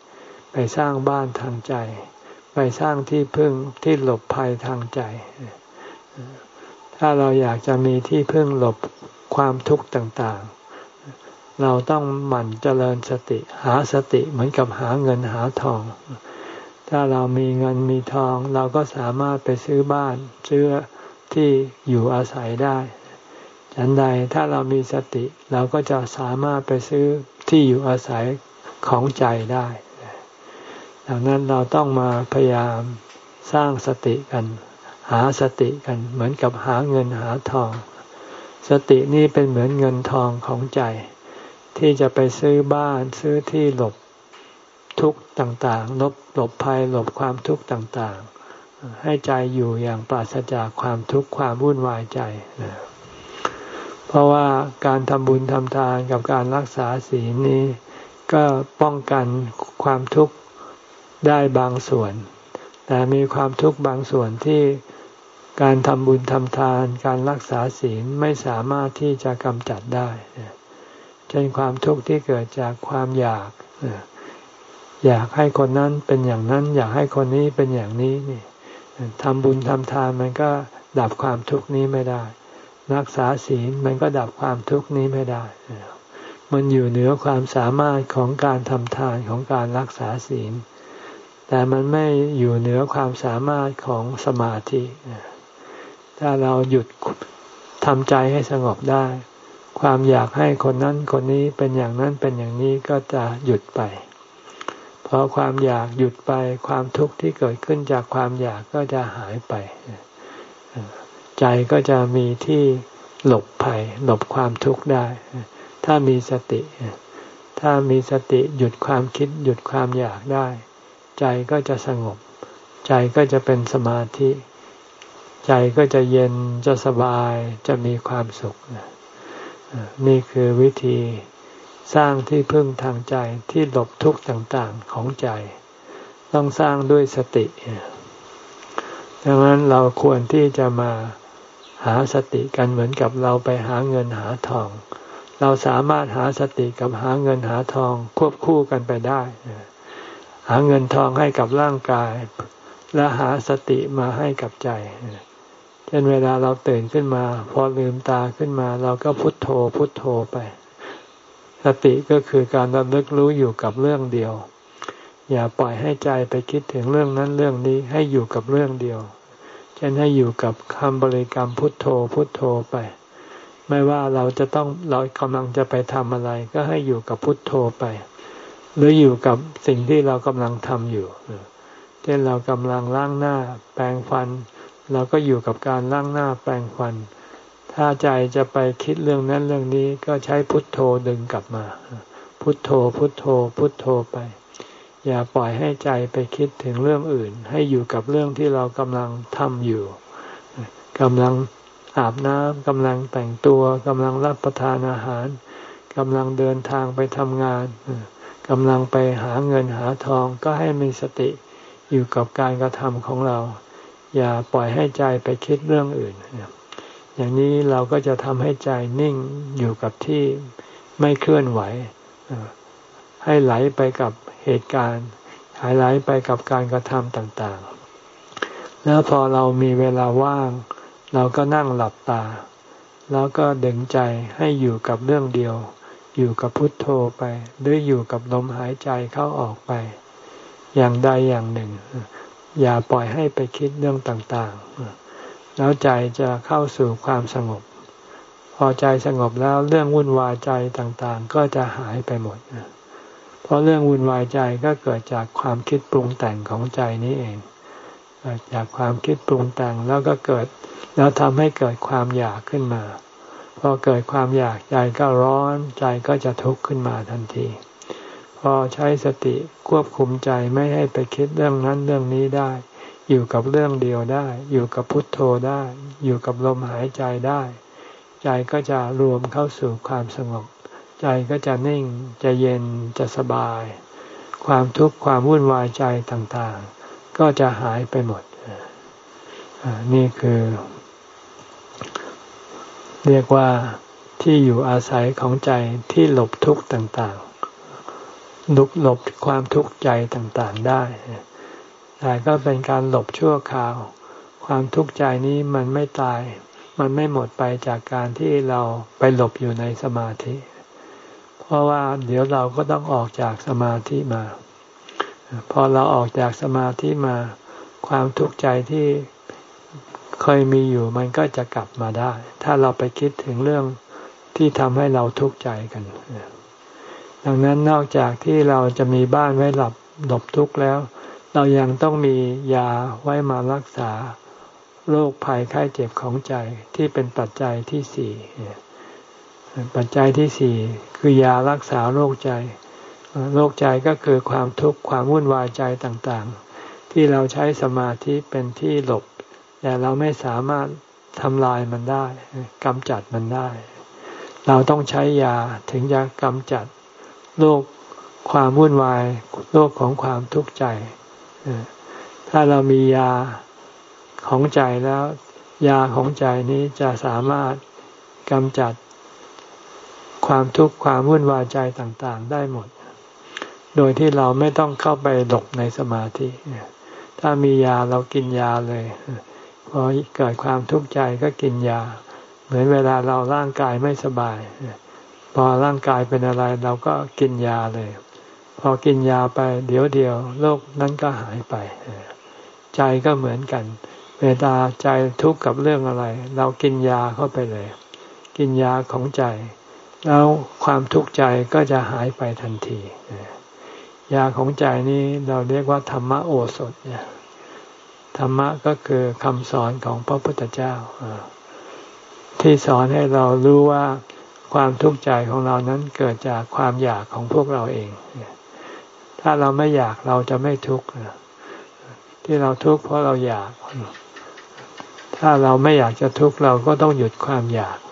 ไปสร้างบ้านทางใจไปสร้างที่พึ่งที่หลบภัยทางใจถ้าเราอยากจะมีที่พึ่งหลบความทุกข์ต่างๆเราต้องหมั่นเจริญสติหาสติเหมือนกับหาเงินหาทองถ้าเรามีเงินมีทองเราก็สามารถไปซื้อบ้านซื้อที่อยู่อาศัยได้ฉันใดถ้าเรามีสติเราก็จะสามารถไปซื้อที่อยู่อาศัยของใจได้ดังนั้นเราต้องมาพยายามสร้างสติกันหาสติกันเหมือนกับหาเงินหาทองสตินี่เป็นเหมือนเงินทองของใจที่จะไปซื้อบ้านซื้อที่หลบทุกข์ต่างๆหลบหลบภัยหลบความทุกข์ต่างๆให้ใจอยู่อย่างปราศจากความทุกข์ความวุ่นวายใจเพราะว่าการทำบุญทำทานกับการรักษาศีลนี้ก็ป้องกันความทุกข์ได้บางส่วนแต่มีความทุกข์บางส่วนที่การทำบุญทำทานการรักษาศีลไม่สามารถที่จะกำจัดได้เช่นความทุกข์ที่เกิดจากความอยากอยากให้คนนั้นเป็นอย่างนั้นอยากให้คนนี้เป็นอย่างนี้นี่ทำบุญทำทานมันก็ดับความทุกข์นี้ไม่ได้รักษาศีลมันก็ดับความทุกข์นี้ไม่ได้มันอยู่เหนือความสามารถของการทำทานของการรักษาศีลแต่มันไม่อยู่เหนือความสามารถของสมาธิถ้าเราหยุดทำใจให้สงบได้ความอยากให้คนนั้นคนนี้เป็นอย่างนั้นเป็นอย่างนี้ก็จะหยุดไปพอความอยากหยุดไปความทุกข์ที่เกิดขึ้นจากความอยากก็จะหายไปใจก็จะมีที่หลบภัยหลบความทุกข์ได้ถ้ามีสติถ้ามีสติหยุดความคิดหยุดความอยากได้ใจก็จะสงบใจก็จะเป็นสมาธิใจก็จะเย็นจะสบายจะมีความสุขนี่คือวิธีสร้างที่พึ่งทางใจที่หลบทุกข์ต่างๆของใจต้องสร้างด้วยสติดังนั้นเราควรที่จะมาหาสติกันเหมือนกับเราไปหาเงินหาทองเราสามารถหาสติกับหาเงินหาทองควบคู่กันไปได้หาเงินทองให้กับร่างกายและหาสติมาให้กับใจเช่นเวลาเราตื่นขึ้นมาพอลืมตาขึ้นมาเราก็พุทโธพุทโธไปสติก็คือการระลึกรู้อยู่กับเรื่องเดียวอย่าปล่อยให้ใจไปคิดถึงเรื่องนั้นเรื่องนี้ให้อยู่กับเรื่องเดียวเช่นให้อยู่กับคำบริกรรมพุทโธพุทโธไปไม่ว่าเราจะต้องเรากำลังจะไปทำอะไรก็ให้อยู่กับพุทโธไปหรืออยู่กับสิ่งที่เรากำลังทำอยู่เช่นเรากำลังล้างหน้าแปรงฟันเราก็อยู่กับการล้างหน้าแปรงฟันถ้าใจจะไปคิดเรื่องนั้นเรื่องนี้ก็ใช้พุทโธดึงกลับมาพุทโธพุทโธพุทโธไปอย่าปล่อยให้ใจไปคิดถึงเรื่องอื่นให้อยู่กับเรื่องที่เรากำลังทำอยู่กำลังอาบน้ำกำลังแต่งตัวกำลังรับประทานอาหารกำลังเดินทางไปทำงานกำลังไปหาเงินหาทองก็ให้มีสติอยู่กับการกระทำของเราอย่าปล่อยให้ใจไปคิดเรื่องอื่นอย่างนี้เราก็จะทำให้ใจนิ่งอยู่กับที่ไม่เคลื่อนไหวให้ไหลไปกับเหตุการณ์หายไหลไปกับการกระทำต่างๆแล้วพอเรามีเวลาว่างเราก็นั่งหลับตาแล้วก็ดึงใจให้อยู่กับเรื่องเดียวอยู่กับพุทโธไปหรืออยู่กับลมหายใจเข้าออกไปอย่างใดอย่างหนึ่งอย่าปล่อยให้ไปคิดเรื่องต่างๆแล้วใจจะเข้าสู่ความสงบพอใจสงบแล้วเรื่องวุ่นวายใจต่างๆก็จะหายไปหมดเพราะเรื่องวุ่นวายใจก็เกิดจากความคิดปรุงแต่งของใจนี้เองเกิดจากความคิดปรุงแต่งแล้วก็เกิดแล้วทำให้เกิดความอยากขึ้นมาพอเกิดความอยากใจก็ร้อนใจก็จะทุกข์ขึ้นมาทันทีพอใช้สติควบคุมใจไม่ให้ไปคิดเรื่องนั้นเรื่องนี้ได้อยู่กับเรื่องเดียวได้อยู่กับพุทโธได้อยู่กับลมหายใจได้ใจก็จะรวมเข้าสู่ความสงบใจก็จะนิ่งจะเย็นจะสบายความทุกข์ความวุ่นวายใจต่างๆก็จะหายไปหมดนี่คือเรียกว่าที่อยู่อาศัยของใจที่หลบทุกข์ต่างๆลุกหลบความทุกข์ใจต่างๆได้แต่ก็เป็นการหลบชั่วคราวความทุกข์ใจนี้มันไม่ตายมันไม่หมดไปจากการที่เราไปหลบอยู่ในสมาธิเพราะว่าเดี๋ยวเราก็ต้องออกจากสมาธิมาพอเราออกจากสมาธิมาความทุกข์ใจที่เคยมีอยู่มันก็จะกลับมาได้ถ้าเราไปคิดถึงเรื่องที่ทำให้เราทุกข์ใจกันดังนั้นนอกจากที่เราจะมีบ้านไว้หลับหลบทุกข์แล้วเรายังต้องมียาไว้มารักษาโรคภัยไข้เจ็บของใจที่เป็นปัจจัยที่สี่ปัจจัยที่สี่คือยารักษาโรคใจโรคใจก็คือความทุกข์ความวุ่นวายใจต่างๆที่เราใช้สมาธิเป็นที่หลบแต่เราไม่สามารถทำลายมันได้กำจัดมันได้เราต้องใช้ยาถึงจะกำจัดโรคความวุ่นวายโรคของความทุกข์ใจถ้าเรามียาของใจแล้วยาของใจนี้จะสามารถกำจัดความทุกข์ความวุ่นวายใจต่างๆได้หมดโดยที่เราไม่ต้องเข้าไปหลบในสมาธิถ้ามียาเรากินยาเลยพอเกิดความทุกข์ใจก็กินยาเหมือนเวลาเราร่างกายไม่สบายพอร่างกายเป็นอะไรเราก็กินยาเลยพอกินยาไปเดี๋ยวเดียวโรคนั้นก็หายไปใจก็เหมือนกันเวลาใจทุกข์กับเรื่องอะไรเรากินยาเข้าไปเลยกินยาของใจแล้วความทุกข์ใจก็จะหายไปทันทียาของใจนี้เราเรียกว่าธรรมโอสถเนี่ยธรรมะก็คือคำสอนของพระพุทธเจ้าที่สอนให้เรารู้ว่าความทุกข์ใจของเรานั้นเกิดจากความอยากของพวกเราเองถ้าเราไม่อยากเราจะไม่ทุกข์ที่เราทุกข์เพราะเราอยากถ้าเราไม่อยากจะทุกข์เราก็ต้องหยุดความอยาก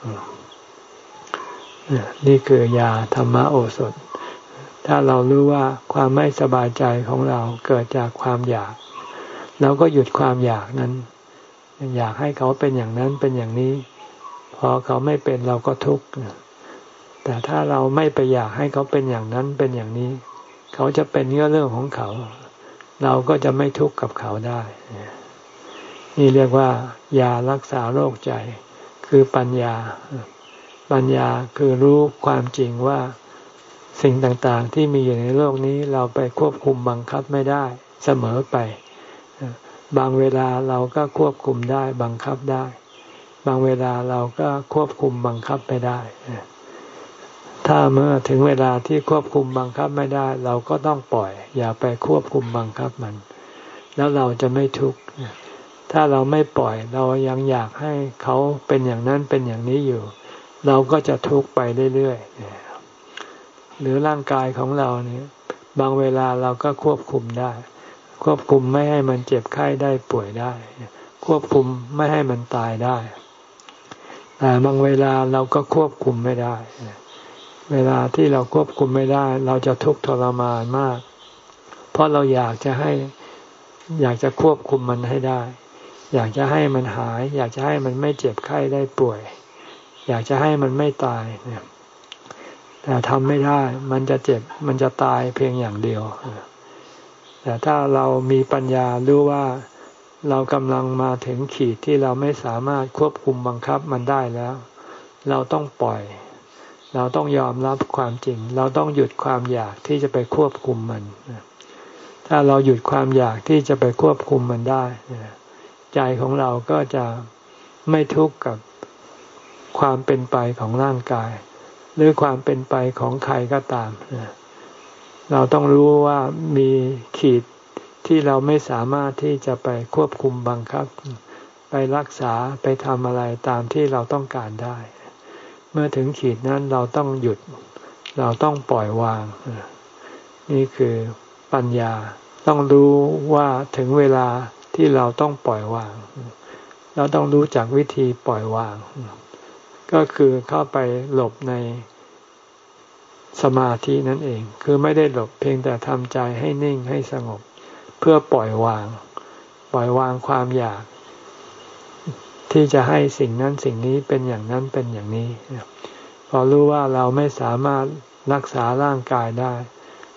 นี่คือยาธรรมโอสถถ้าเรารู้ว่าความไม่สบายใจของเราเกิดจากความอยากเราก็หยุดความอยากนั้นอยากให้เขาเป็นอย่างนั้นเป็นอย่างนี้พอเขาไม่เป็นเราก็ทุกข์แต่ถ้าเราไม่ไปอยากให้เขาเป็นอย่างนั้นเป็นอย่างนี้เขาจะเป็นก็เรื่องของเขาเราก็จะไม่ทุกข์กับเขาได้นี่เรียกว่ายารักษาโรคใจคือปัญญาปัญญาคือรู้ความจริงว่าสิ่งต่างๆที่มีอยู่ในโลกนี้เราไปควบคุมบังคับไม่ได้เสมอไปบางเวลาเราก็ควบคุมได้บังคับได้บางเวลาเราก็ควบคุมบังคับไม่ได้ถ้าเมื่อถึงเวลาที่ควบคุมบังคับไม่ได้เราก็ต้องปล่อยอย่าไปควบคุมบังคับมันแล้วเราจะไม่ทุกข์ถ้าเราไม่ปล่อยเรายังอยากให้เขาเป็นอย่างนั้นเป็นอย่างนี้อยู่เราก็จะทุกข์ไปเรื่อยๆหรือร่างกายของเราเนี่ยบางเวลาเราก็ควบคุมได้ควบคุมไม่ให้มันเจ็บไข้ได้ป่วยได้ควบคุมไม่ให้มันตายได้แต่บางเวลาเราก็ควบคุมไม่ได้เวลาที่เราควบคุมไม่ได้เราจะทุกข์ทรมานมากเพราะเราอยากจะให้อยากจะควบคุมมันให้ได้อยากจะให้มันหายอยากจะให้มันไม่เจ็บไข้ได้ป่วยอยากจะให้มันไม่ตายเนี่ยแต่ทำไม่ได้มันจะเจ็บมันจะตายเพียงอย่างเดียวแต่ถ้าเรามีปัญญารู้ว่าเรากำลังมาถึงขีดที่เราไม่สามารถควบคุมบังคับมันได้แล้วเราต้องปล่อยเราต้องยอมรับความจริงเราต้องหยุดความอยากที่จะไปควบคุมมันถ้าเราหยุดความอยากที่จะไปควบคุมมันได้ใจของเราก็จะไม่ทุกข์กับความเป็นไปของร่างกายหรือความเป็นไปของใครก็ตามเราต้องรู้ว่ามีขีดที่เราไม่สามารถที่จะไปควบคุมบังคับไปรักษาไปทำอะไรตามที่เราต้องการได้เมื่อถึงขีดนั้นเราต้องหยุดเราต้องปล่อยวางนี่คือปัญญาต้องรู้ว่าถึงเวลาที่เราต้องปล่อยวางเราต้องรู้จักวิธีปล่อยวางก็คือเข้าไปหลบในสมาธินั่นเองคือไม่ได้หลบเพียงแต่ทำใจให้นิ่งให้สงบเพื่อปล่อยวางปล่อยวางความอยากที่จะให้สิ่งนั้นสิ่งนี้เป็นอย่างนั้นเป็นอย่างนี้พอรู้ว่าเราไม่สามารถรักษาร่างกายได้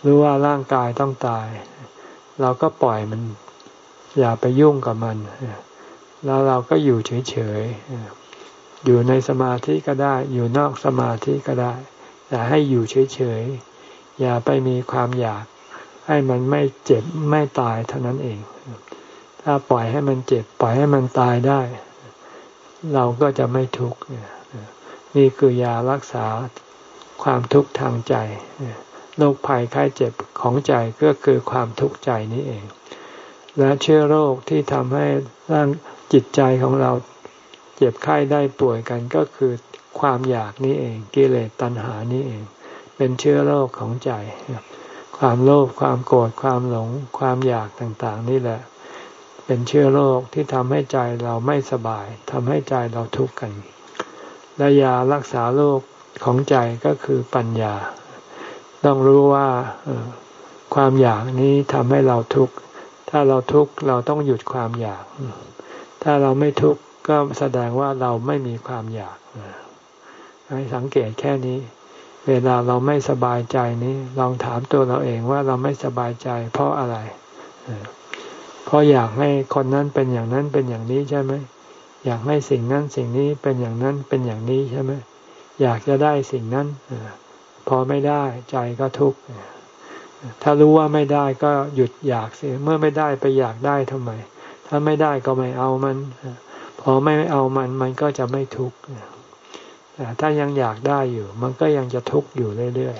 รู้ว่าร่างกายต้องตายเราก็ปล่อยมันอย่าไปยุ่งกับมันแล้วเราก็อยู่เฉยๆอยู่ในสมาธิก็ได้อยู่นอกสมาธิก็ได้แต่ให้อยู่เฉยๆอย่าไปมีความอยากให้มันไม่เจ็บไม่ตายเท่านั้นเองถ้าปล่อยให้มันเจ็บปล่อยให้มันตายได้เราก็จะไม่ทุกข์นี่คือยารักษาความทุกข์ทางใจโรคภัยไข้เจ็บของใจก็คือความทุกข์ใจนี้เองและเชื้อโรคที่ทำให้ร่างจิตใจของเราเจ็บไข้ได้ป่วยกันก็คือความอยากนี้เองกิเลสตัณหานี้เองเป็นเชื้อโรคของใจความโลภความโกรธความหลงความอยากต่างๆนี่แหละเป็นเชื้อโรคที่ทำให้ใจเราไม่สบายทำให้ใจเราทุกข์กันและยารักษาโรคของใจก็คือปัญญาต้องรู้ว่าความอยากนี้ทำให้เราทุกข์ถ้าเราทุกข์เราต้องหยุดความอยากถ้าเราไม่ทุกข์ก็แสดงว่าเราไม่มีความอยากให้สังเกตแค่นี้เวลาเราไม่สบายใจนี้ลองถามตัวเราเองว่าเราไม่สบายใจเพราะอะไรเพราะอยากให้คนนั้นเป็นอย่างนั้นเป็นอย่างนี้ใช่ไหมอยากให้สิ่งนั้นสิ่งนี้เป็นอย่างนั้นเป็นอย่างนี้ใช่ไหมอยากจะได้สิ่งนั้นพอไม่ได้ใจก็ทุกข์ถ้ารู้ว่าไม่ได้ก็หยุดอยากเสียเมื่อไม่ได้ไปอยากได้ทำไมถ้าไม่ได้ก็ไม่เอามันพอไม่เอามันมันก็จะไม่ทุกข์แต่ถ้ายังอยากได้อยู่มันก็ยังจะทุกข์อยู่เรื่อย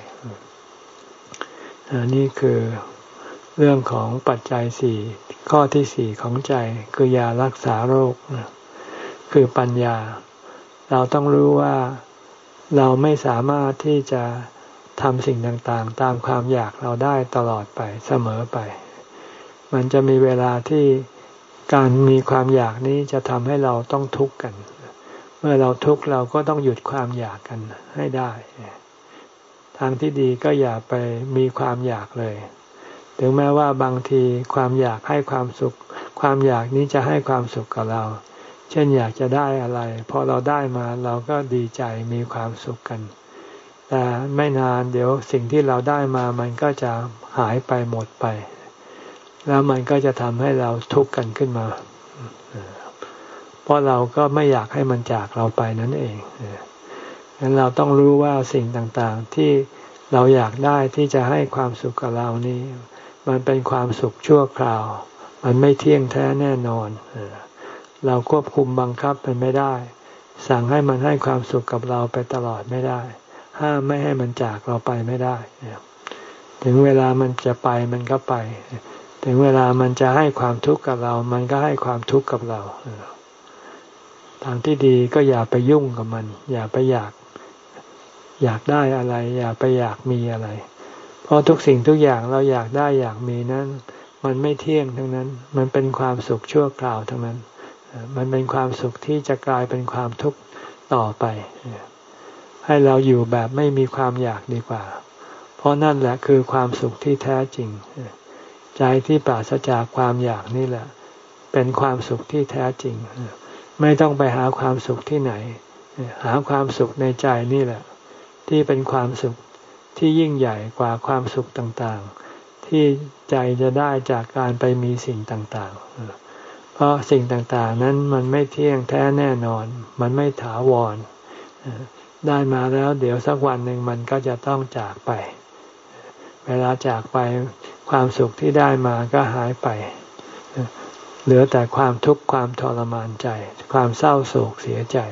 ๆนี่คือเรื่องของปัจจัยสี่ข้อที่สี่ของใจคือยารักษาโรคคือปัญญาเราต้องรู้ว่าเราไม่สามารถที่จะทำสิ่งต่างๆตามความอยากเราได้ตลอดไปเสมอไปมันจะมีเวลาที่การมีความอยากนี้จะทำให้เราต้องทุกข์กันเมื่อเราทุกข์เราก็ต้องหยุดความอยากกันให้ได้ทางที่ดีก็อย่าไปมีความอยากเลยถึงแม้ว่าบางทีความอยากให้ความสุขความอยากนี้จะให้ความสุขกับเราเช่นอยากจะได้อะไรพอเราได้มาเราก็ดีใจมีความสุขกันแต่ไม่นานเดี๋ยวสิ่งที่เราได้มามันก็จะหายไปหมดไปแล้วมันก็จะทำให้เราทุกข์กันขึ้นมาเพราะเราก็ไม่อยากให้มันจากเราไปนั่นเองงั้นเราต้องรู้ว่าสิ่งต่างๆที่เราอยากได้ที่จะให้ความสุขกับเรานี้มันเป็นความสุขชั่วคราวมันไม่เที่ยงแท้แน่นอนเราควบคุมบังคับมันไม่ได้สั่งให้มันให้ความสุขกับเราไปตลอดไม่ได้ห้ามไม่ให้มันจากเราไปไม่ได้ถึงเวลามันจะไปมันก็ไปถึงเวลามันจะให้ความทุกข์กับเรามันก็ให้ความทุกข์กับเราทางที่ดีก็อย่าไปยุ่งกับมันอย่าไปอยากอยากได้อะไรอย่าไปอยากมีอะไรเพราะทุกสิ่งทุกอย่างเราอยากได้อยากมีนั้นมันไม่เที่ยงทั้งนั้นมันเป็นความสุขชั่วคราวทั้งนั้นมันเป็นความสุขที่จะกลายเป็นความทุกข์ต่อไปให้เราอยู่แบบไม่มีความอยากดีกว่าเพราะนั่นแหละคือความสุขที่แท้จริงใจที่ปราศจากความอยากนี่แหละเป็นความสุขที่แท้จริงไม่ต้องไปหาความสุขที่ไหนหาความสุขในใจนี่แหละที่เป็นความสุขที่ยิ่งใหญ่กว่าความสุขต่างๆที่ใจจะได้จากการไปมีสิ่งต่างๆเพราะสิ่งต่างๆนั้นมันไม่เที่ยงแท้แน่นอนมันไม่ถาวรได้มาแล้วเดี๋ยวสักวันหนึ่งมันก็จะต้องจากไปเวลาจากไปความสุขที่ได้มาก็หายไปเหลือแต่ความทุกข์ความทรมานใจความเศร้าโศกเสียใจ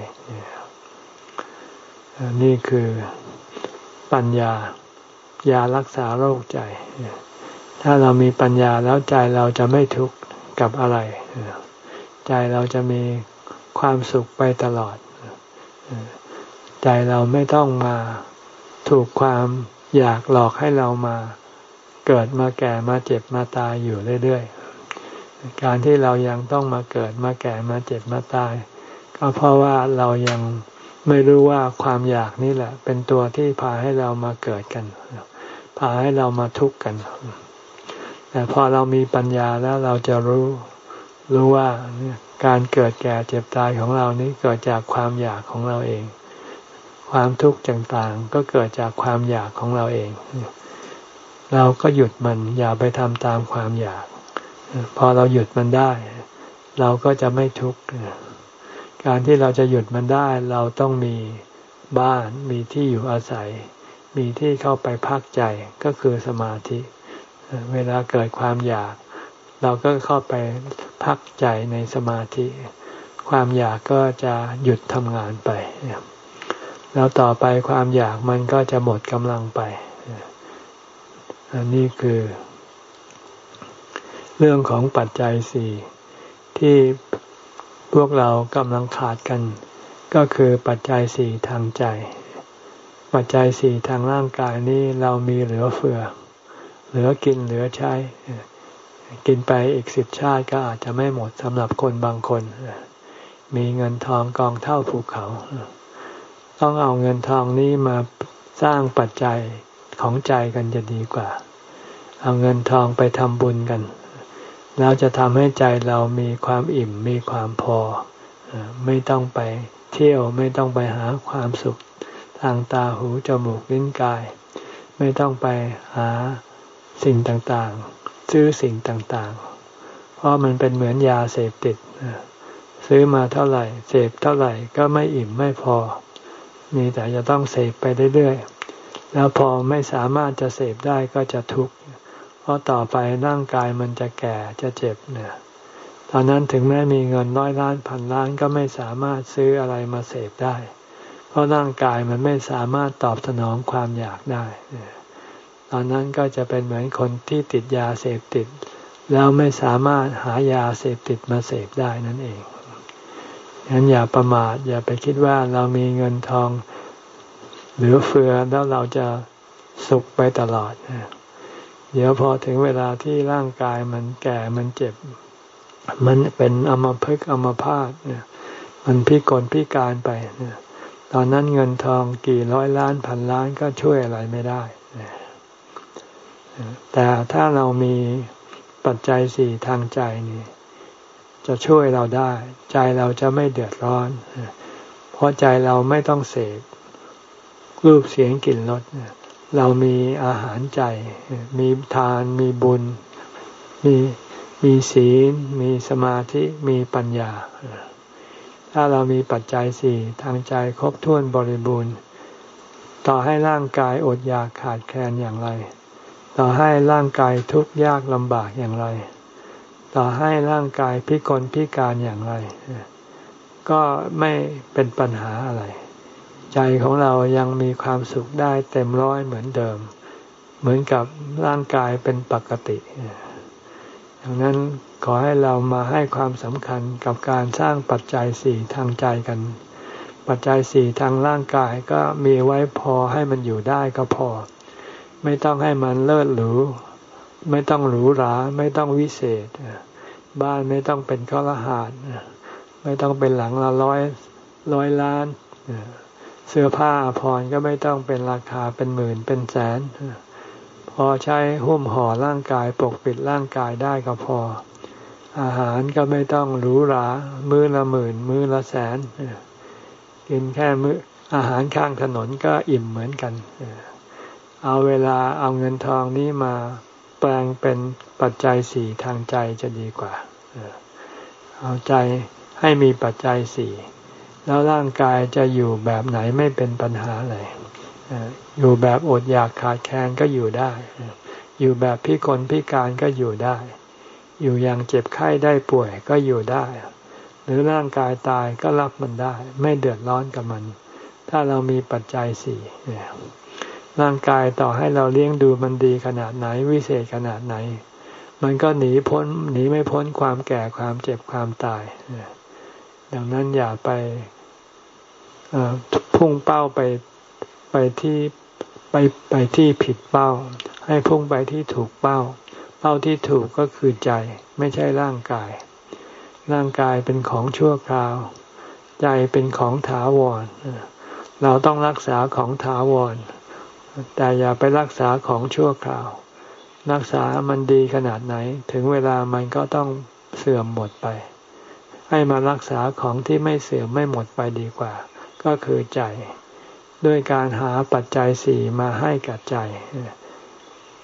นี่คือปัญญายารักษาโรคใจถ้าเรามีปัญญาแล้วใจเราจะไม่ทุกข์กับอะไรใจเราจะมีความสุขไปตลอดใจเราไม่ต้องมาถูกความอยากหลอกให้เรามาเกิดมาแก่มาเจ็บมาตายอยู่เรื่อยๆการที่เรายังต้องมาเกิดมาแก่มาเจ็บมาตายก็เพราะว่าเรายังไม่รู้ว่าความอยากนี่แหละเป็นตัวที่พาให้เรามาเกิดกันพาให้เรามาทุกข์กันแต่พอเรามีปัญญาแล้วเราจะรู้รู้ว่าการเกิดแก่เจ็บตายของเรานี้เกิดจากความอยากของเราเองความทุกข์ต่างๆก็เกิดจากความอยากของเราเองเราก็หยุดมันอย่าไปทำตามความอยากพอเราหยุดมันได้เราก็จะไม่ทุกข์การที่เราจะหยุดมันได้เราต้องมีบ้านมีที่อยู่อาศัยมีที่เข้าไปพักใจก็คือสมาธิเวลาเกิดความอยากเราก็เข้าไปพักใจในสมาธิความอยากก็จะหยุดทำงานไปแล้วต่อไปความอยากมันก็จะหมดกำลังไปอันนี้คือเรื่องของปัจจัยสี่ที่พวกเรากำลังขาดกันก็คือปัจจัยสี่ทางใจปัจจัยสี่ทางร่างกายนี้เรามีเหลือเฟือเหลือกินเหลือใช้กินไปอีกสิบชาติก็อาจจะไม่หมดสำหรับคนบางคนมีเงินทองกองเท่าภูเขาต้องเอาเงินทองนี้มาสร้างปัจจัยของใจกันจะดีกว่าเอาเงินทองไปทำบุญกันแล้วจะทำให้ใจเรามีความอิ่มมีความพอไม่ต้องไปเที่ยวไม่ต้องไปหาความสุขทางตาหูจมูกลิ้นกายไม่ต้องไปหาสิ่งต่างๆซื้อสิ่งต่างๆเพราะมันเป็นเหมือนยาเสพติดซื้อมาเท่าไหร่เสพเท่าไหร่ก็ไม่อิ่มไม่พอมีแต่จะต้องเสพไปเรื่อยๆแล้วพอไม่สามารถจะเสพได้ก็จะทุกข์เพราะต่อไปร่างกายมันจะแก่จะเจ็บเนี่ยตอนนั้นถึงแม้มีเงินร้อยล้านพันล้านก็ไม่สามารถซื้ออะไรมาเสพได้เพราะร่างกายมันไม่สามารถตอบสนองความอยากได้ตอนนั้นก็จะเป็นเหมือนคนที่ติดยาเสพติดแล้วไม่สามารถหายาเสพติดมาเสพได้นั่นเองงั้นอย่าประมาทอย่าไปคิดว่าเรามีเงินทองเหลือเฟือแล้วเราจะสุขไปตลอดเดี๋ยวพอถึงเวลาที่ร่างกายมันแก่มันเจ็บมันเป็นอัมพฤกษ์อัมพาตเนี่ยมันพิกลพิการไปเนี่ยตอนนั้นเงินทองกี่ร้อยล้านพันล้านก็ช่วยอะไรไม่ได้แต่ถ้าเรามีปัจจัยสี่ทางใจนี่จะช่วยเราได้ใจเราจะไม่เดือดร้อนเพราะใจเราไม่ต้องเสพรูปเสียงกลิ่นรสเรามีอาหารใจมีทานมีบุญมีมีศีลมีสมาธิมีปัญญาถ้าเรามีปัจจัยสี่ทางใจครบถ้วนบริบูรณ์ต่อให้ร่างกายอดอยากขาดแคลนอย่างไรต่อให้ร่างกายทุกข์ยากลำบากอย่างไรต่อให้ร่างกายพิกลพิการอย่างไรก็ไม่เป็นปัญหาอะไรใจของเรายังมีความสุขได้เต็มร้อยเหมือนเดิมเหมือนกับร่างกายเป็นปกติดังนั้นขอให้เรามาให้ความสำคัญกับการสร้างปัจจัยสี่ทางใจกันปัจจัยสี่ทางร่างกายก็มีไว้พอให้มันอยู่ได้ก็พอไม่ต้องให้มันเลิศหรูไม่ต้องหรูหราไม่ต้องวิเศษบ้านไม่ต้องเป็นคฤหาสน์ไม่ต้องเป็นหลังละร้อยร้อยล้านเสื้อผ้าอาภรณ์ก็ไม่ต้องเป็นราคาเป็นหมื่นเป็นแสนพอใช้หุ้มห่อร่างกายปกปิดร่างกายได้ก็พออาหารก็ไม่ต้องหรูหรามื้อละหมื่นมื้อละแสนกินแค่มื้ออาหารข้างถนนก็อิ่มเหมือนกันเอาเวลาเอาเงินทองนี้มาแปลงเป็นปัจจัยสี่ทางใจจะดีกว่าเอาใจให้มีปัจจัยสี่แล้วร่างกายจะอยู่แบบไหนไม่เป็นปัญหาเลยอยู่แบบอดอยากขาดแคลนก็อยู่ได้อยู่แบบพิกลพิการก็อยู่ได้อยู่อย่างเจ็บไข้ได้ป่วยก็อยู่ได้หรือร่างกายตายก็รับมันได้ไม่เดือดร้อนกับมันถ้าเรามีปัจจัยสี่ร่างกายต่อให้เราเลี้ยงดูมันดีขนาดไหนวิเศษขนาดไหนมันก็หนีพ้นหนีไม่พ้นความแก่ความเจ็บความตายดังนั้นอย่าไปพุ่งเป้าไปไปที่ไปไปที่ผิดเป้าให้พุ่งไปที่ถูกเป้าเป้าที่ถูกก็คือใจไม่ใช่ร่างกายร่างกายเป็นของชั่วคราวใจเป็นของถาวรเราต้องรักษาของถาวรแต่อย่าไปรักษาของชั่วคราวรักษามันดีขนาดไหนถึงเวลามันก็ต้องเสื่อมหมดไปให้มารักษาของที่ไม่เสื่อมไม่หมดไปดีกว่าก็คือใจด้วยการหาปัจจัยสี่มาให้กับใจ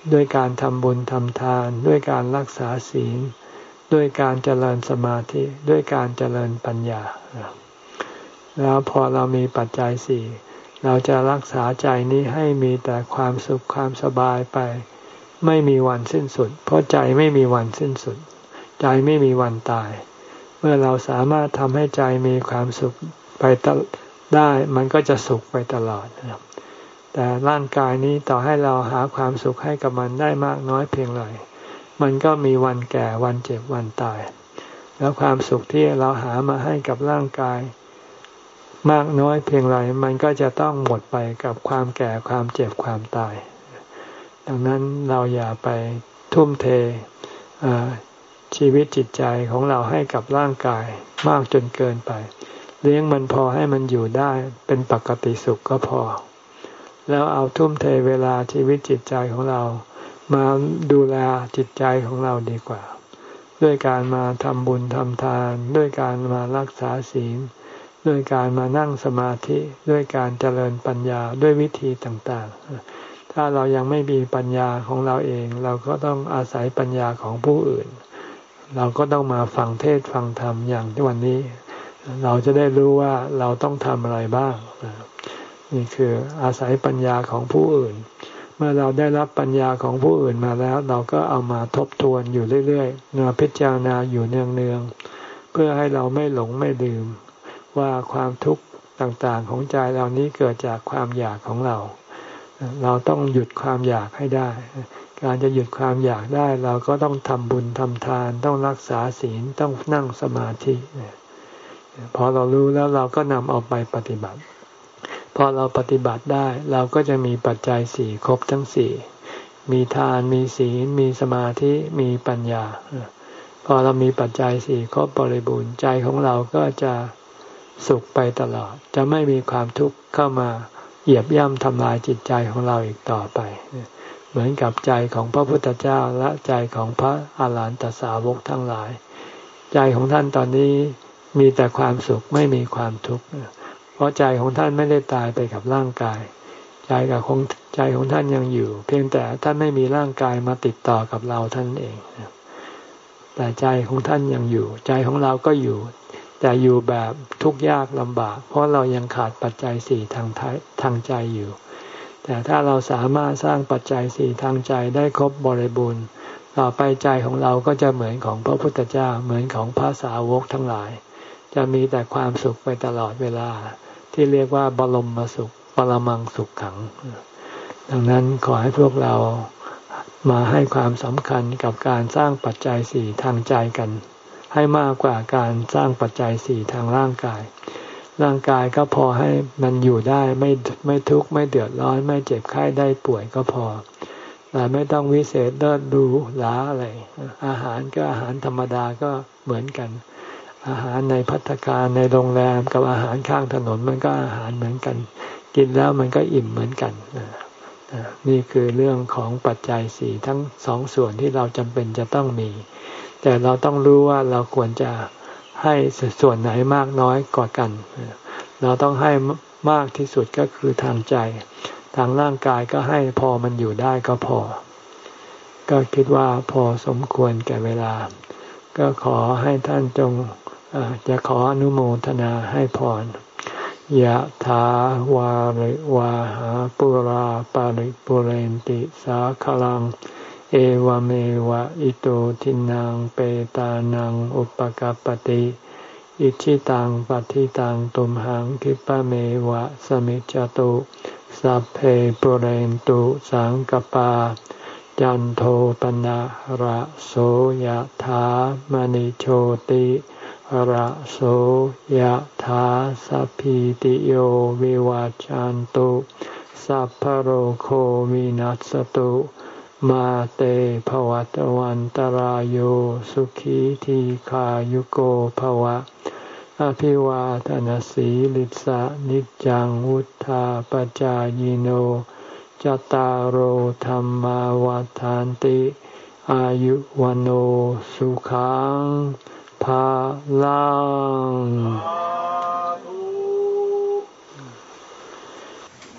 ด้วยการทำบุญทำทานด้วยการรักษาศีลด้วยการเจริญสมาธิด้วยการเจริญปัญญาแล้วพอเรามีปัจจัยสี่เราจะรักษาใจนี้ให้มีแต่ความสุขความสบายไปไม่มีวันสิ้นสุดเพราะใจไม่มีวันสิ้นสุดใจไม่มีวันตายเมื่อเราสามารถทำให้ใจมีความสุขไปได้มันก็จะสุขไปตลอดแต่ร่างกายนี้ต่อให้เราหาความสุขให้กับมันได้มากน้อยเพียงไรมันก็มีวันแก่วันเจ็บวันตายแล้วความสุขที่เราหามาให้กับร่างกายมากน้อยเพียงไรมันก็จะต้องหมดไปกับความแก่ความเจ็บความตายดังนั้นเราอย่าไปทุ่มเทชีวิตจิตใจของเราให้กับร่างกายมากจนเกินไปเลี้ยงมันพอให้มันอยู่ได้เป็นปกติสุขก็พอแล้วเอาทุ่มเทเวลาชีวิตจิตใจของเรามาดูแลจิตใจของเราดีกว่าด้วยการมาทำบุญทำทานด้วยการมารักษาศีลด้วยการมานั่งสมาธิด้วยการเจริญปัญญาด้วยวิธีต่างๆถ้าเรายังไม่มีปัญญาของเราเองเราก็ต้องอาศัยปัญญาของผู้อื่นเราก็ต้องมาฟังเทศน์ฟังธรรมอย่างที่วันนี้เราจะได้รู้ว่าเราต้องทำอะไรบ้างนี่คืออาศัยปัญญาของผู้อื่นเมื่อเราได้รับปัญญาของผู้อื่นมาแล้วเราก็เอามาทบทวนอยู่เรื่อยๆมาพิจารณาอยู่เนืองๆเพื่อให้เราไม่หลงไม่ลืมว่าความทุกข์ต่างๆของใจเรานี้เกิดจากความอยากของเราเราต้องหยุดความอยากให้ได้การจะหยุดความอยากได้เราก็ต้องทำบุญทำทานต้องรักษาศีลต้องนั่งสมาธิพอเรารู้แล้วเราก็นำเอาไปปฏิบัติพอเราปฏิบัติได้เราก็จะมีปัจจัยสี่ครบทั้งสี่มีทานมีศีลมีสมาธิมีปัญญาพอเรามีปัจจัยสี่ครบบริบูรณ์ใจของเราก็จะสุขไปตลอดจะไม่มีความทุกข์เข้ามาเหยียบย่ำทำลายจิตใจของเราอีกต่อไปเหมือนกับใจของพระพุทธเจ้าและใจของพระอาหารหันตสาวกทั้งหลายใจของท่านตอนนี้มีแต่ความสุขไม่มีความทุกข์เพราะใจของท่านไม่ได้ตายไปกับร่างกายใจกับของใจของท่านยังอยู่เพียงแต่ท่านไม่มีร่างกายมาติดต่อกับเราท่านเองแต่ใจของท่านยังอยู่ใจของเราก็อยู่แต่อยู่แบบทุกข์ยากลำบากเพราะเรายังขาดปัจจัยสี่ทางทางใจอยู่แต่ถ้าเราสามารถสร้างปัจจัยสี่ทางใจได้ครบบริบูรณ์ต่อไปใจของเราก็จะเหมือนของพระพุทธเจ้าเหมือนของพระสาวกทั้งหลายจะมีแต่ความสุขไปตลอดเวลาที่เรียกว่าบรมสุขปรมังสุขขังดังนั้นขอให้พวกเรามาให้ความสำคัญกับการสร้างปัจจัยสี่ทางใจกันให้มากกว่าการสร้างปัจจัยสี่ทางร่างกายร่างกายก็พอให้มันอยู่ได้ไม่ไม่ทุกข์ไม่เดือดร้อนไม่เจ็บไข้ได้ป่วยก็พอแต่ไม่ต้องวิเศษเลิศหรูหราอะไรอาหารก็อาหารธรรมดาก็เหมือนกันอาหารในภัตตาคารในโรงแรมกับอาหารข้างถนนมันก็อาหารเหมือนกันกินแล้วมันก็อิ่มเหมือนกันนี่คือเรื่องของปัจจัยสี่ทั้งสองส่วนที่เราจำเป็นจะต้องมีแต่เราต้องรู้ว่าเราควรจะให้ส่วนไหนมากน้อยกว่ากันเราต้องให้มากที่สุดก็คือทางใจทางร่างกายก็ให้พอมันอยู่ได้ก็พอก็คิดว่าพอสมควรแก่เวลาก็ขอให้ท่านจงจะขออนุโมทนาให้พรยะถาวาริวาหาปุราปาริปุเรนติสาคลังเอวเมวะอิโตทินังเปตานังอุปกัปปติอิชิตังปฏิตังตุมหังคิปะเมวะสมิจจตุสัพเพปุเรนตุสังกปาจันโทปนะระโสยถามณิโชติระโสยถาสัพพิติโยวิวัจจันตุสัพพโรโควินัสตุมาเตภวัตวันตารโยสุขีทีขายุโกภวะอภิวาทนาสีลิสะนิจังวุธาปจายโนจตารโหธรรมวัฏฐานติอายุวันโอสุขังภาลัง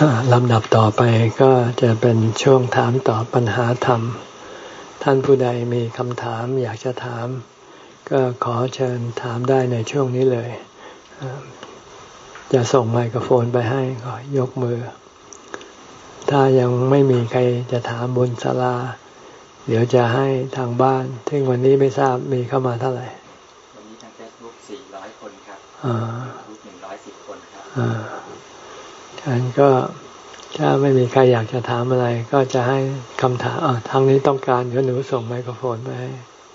ลำดับต่อไปก็จะเป็นช่วงถามตอบปัญหาธรรมท่านผู้ใดมีคำถามอยากจะถามก็ขอเชิญถามได้ในช่วงนี้เลยจะส่งไมโครโฟนไปให้ก็ยกมือถ้ายังไม่มีใครจะถามบนศาลาเดี๋ยวจะให้ทางบ้านซึ่งวันนี้ไม่ทราบมีเข้ามาเท่าไหร่วันนี้ทาง Facebook สี่ร้อยคนครับ YouTube หนึ่งร้อยสิบคนครับอ่าท่านก็ถ้าไม่มีใครอยากจะถามอะไรก็จะให้คำถามอ่าทางนี้ต้องการเดี๋ยวหนูส่งไมโครโฟนไปให้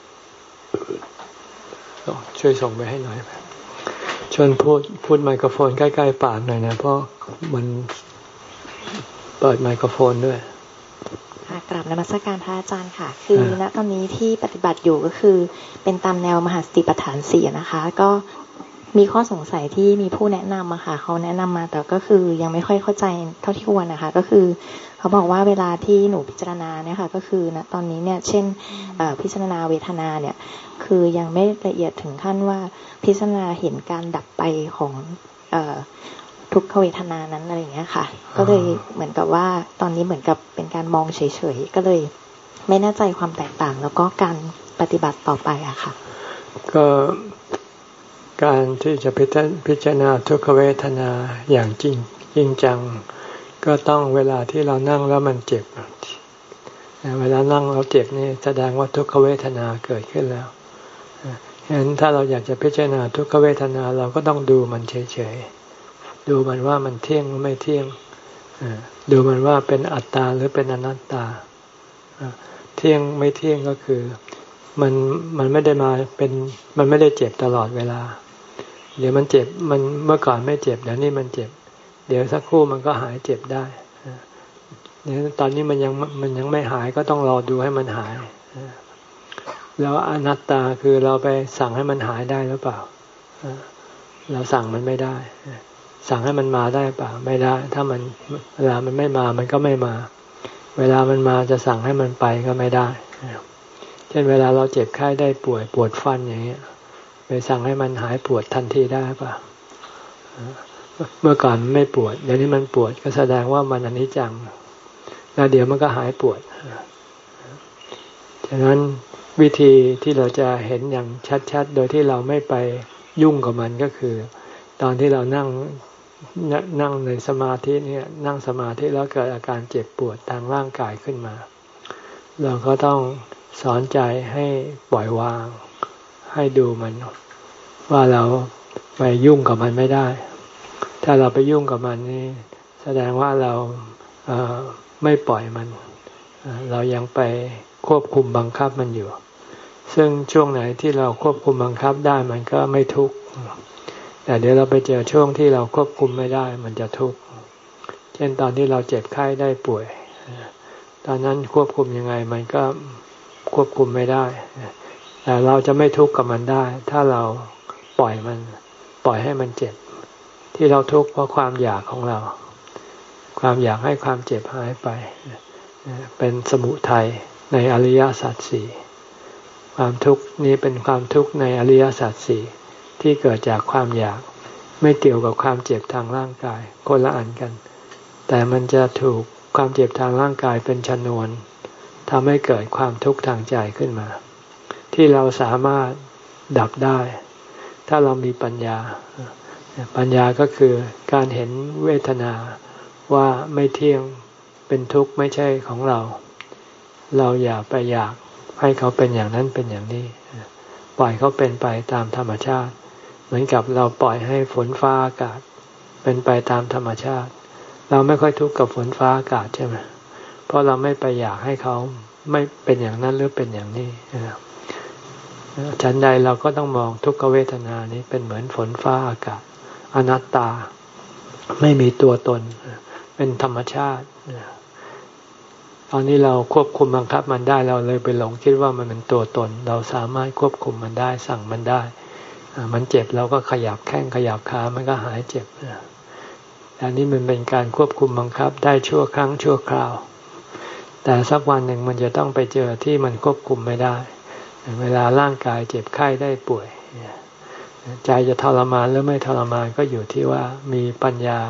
ช่วยส่งไปให้หน่อยชวนพูดพูดไมโครโฟนใกล้ๆปากหน่อยนะเพราะมันเปิดไมโครโฟนด้วยค่ะกราบนมัสการพระอาจารย์ค่ะคือณตอนนี้ที่ปฏิบัติอยู่ก็คือเป็นตามแนวมหาสติปัฏฐานสี่นะคะก็มีข้อสงสัยที่มีผู้แนะนำอะค่ะเขาแนะนำมาแต่ก็คือยังไม่ค่อยเข้าใจเท่าที่ควรนะคะก็คือเขาบอกว่าเวลาที่หนูพิจารณาเนี่ยค่ะก็คือณตอนนี้เนี่ยเช่นพิจารณาเวทนาเนี่ยคือยังไม่ละเอียดถึงขั้นว่าพิจารณาเห็นการดับไปของทุกขเวทนานั้นอะไรอย่างเงี้ยค่ะก็เลยเหมือนกับว่าตอนนี้เหมือนกับเป็นการมองเฉยๆก็เลยไม่แน่ใจความแตกต่างแล้วก็การปฏิบัติต่อไปอะค่ะก็การที่จะพิจารณาทุกขเวทนาอย่างจริงจริงจังก็ต้องเวลาที่เรานั่งแล้วมันเจ็บเวลานั่งแล้วเจ็บนี่แสดงว่าทุกขเวทนาเกิดขึ้นแล้วฉะนั้นถ้าเราอยากจะพิจารณาทุกขเวทนาเราก็ต้องดูมันเฉยๆดูมันว่ามันเที่ยงหรือไม่เที่ยงดูมันว่าเป็นอัตตาหรือเป็นอนัตตาเที่ยงไม่เที่ยงก็คือมันมันไม่ได้มาเป็นมันไม่ได้เจ็บตลอดเวลาเดี๋ยวมันเจ็บมันเมื่อก่อนไม่เจ็บเดี๋ยวนี้มันเจ็บเดี๋ยวสักครู่มันก็หายเจ็บได้เดี๋ยวตอนนี้มันยังมันยังไม่หายก็ต้องรอดูให้มันหายแล้วอนัตตาคือเราไปสั่งให้มันหายได้หรือเปล่าเราสั่งมันไม่ได้สั่งให้มันมาได้เปล่าไม่ได้ถ้ามันเวลามันไม่มามันก็ไม่มาเวลามันมาจะสั่งให้มันไปก็ไม่ได้เช่นเวลาเราเจ็บไข้ได้ป่วยปวดฟันอย่างเงี้ยไปสั่งให้มันหายปวดทันทีได้ป่ะเมื่อก่อนไม่ปวดเดี๋ยวนี้มันปวดก็แสดงว่ามันอนิจจังแล้วเดี๋ยวมันก็หายปวดฉะนั้นวิธีที่เราจะเห็นอย่างชัดๆโดยที่เราไม่ไปยุ่งกับมันก็คือตอนที่เรานั่งนั่งในสมาธิเนี่ยนั่งสมาธิแล้วเกิดอาการเจ็บปวดทางร่างกายขึ้นมาเราก็ต้องสอนใจให้ปล่อยวางให้ดูมันว่าเราไปยุ่งกับมันไม่ได้ถ้าเราไปยุ่งกับมันนี่แสดงว่าเราเอ่อไม่ปล่อยมันเรายังไปควบคุมบังคับมันอยู่ซึ่งช่วงไหนที่เราควบคุมบังคับได้มันก็ไม่ทุกข์แต่เดี๋ยวเราไปเจอช่วงที่เราควบคุมไม่ได้มันจะทุกข์เช่นตอนที่เราเจ็บไข้ได้ป่วยตอนนั้นควบคุมยังไงมันก็ควบคุมไม่ได้แต่เราจะไม่ทุกข์กับมันได้ถ้าเราปล่อยมันปล่อยให้มันเจ็บที่เราทุกข์เพราะความอยากของเราความอยากให้ความเจ็บหายไปเป็นสมุทัยในอริยสัจสี่ความทุกข์นี้เป็นความทุกข์ในอริยสัจสี่ที่เกิดจากความอยากไม่เกี่ยวกับความเจ็บทางร่างกายคนละอันกันแต่มันจะถูกความเจ็บทางร่างกายเป็นชนวนทำให้เกิดความทุกข์ทางใจขึ้นมาที่เราสามารถดับได้ถ้าเรามีปัญญาปัญญาก็คือการเห็นเวทนาว่าไม่เที่ยงเป็นทุกข์ไม่ใช่ของเราเราอย่าไปอยากให้เขาเป็นอย่างนั้นเป็นอย่างนี้ปล่อยเขาเป็นไปตามธรรมชาติเหมือนกับเราปล่อยให้ฝนฟ้าอากาศเป็นไปตามธรรมชาติเราไม่ค่อยทุกข์กับฝนฟ้าอากาศใช่ไหมเพราะเราไม่ไปอยากให้เขาไม่เป็นอย่างนั้นหรือเป็นอย่างนี้ฉันใดเราก็ต้องมองทุกขเวทนานี้เป็นเหมือนฝนฟ้าอากาศอนัตตาไม่มีตัวตนเป็นธรรมชาติตอนนี้เราควบคุมบังคับมันได้เราเลยไปหลงคิดว่ามันเป็นตัวตนเราสามารถควบคุมมันได้สั่งมันได้มันเจ็บเราก็ขยับแข้งขยับขามันก็หายเจ็บอันนี้มันเป็นการควบคุมบังคับได้ชั่วครั้งชั่วคราวแต่สักวันหนึ่งมันจะต้องไปเจอที่มันควบคุมไม่ได้เวลาร่างกายเจ็บไข้ได้ป่วย ใจจะทรมานหรือไม่ทรมานก็อยู่ที่ว่ามีปัญญา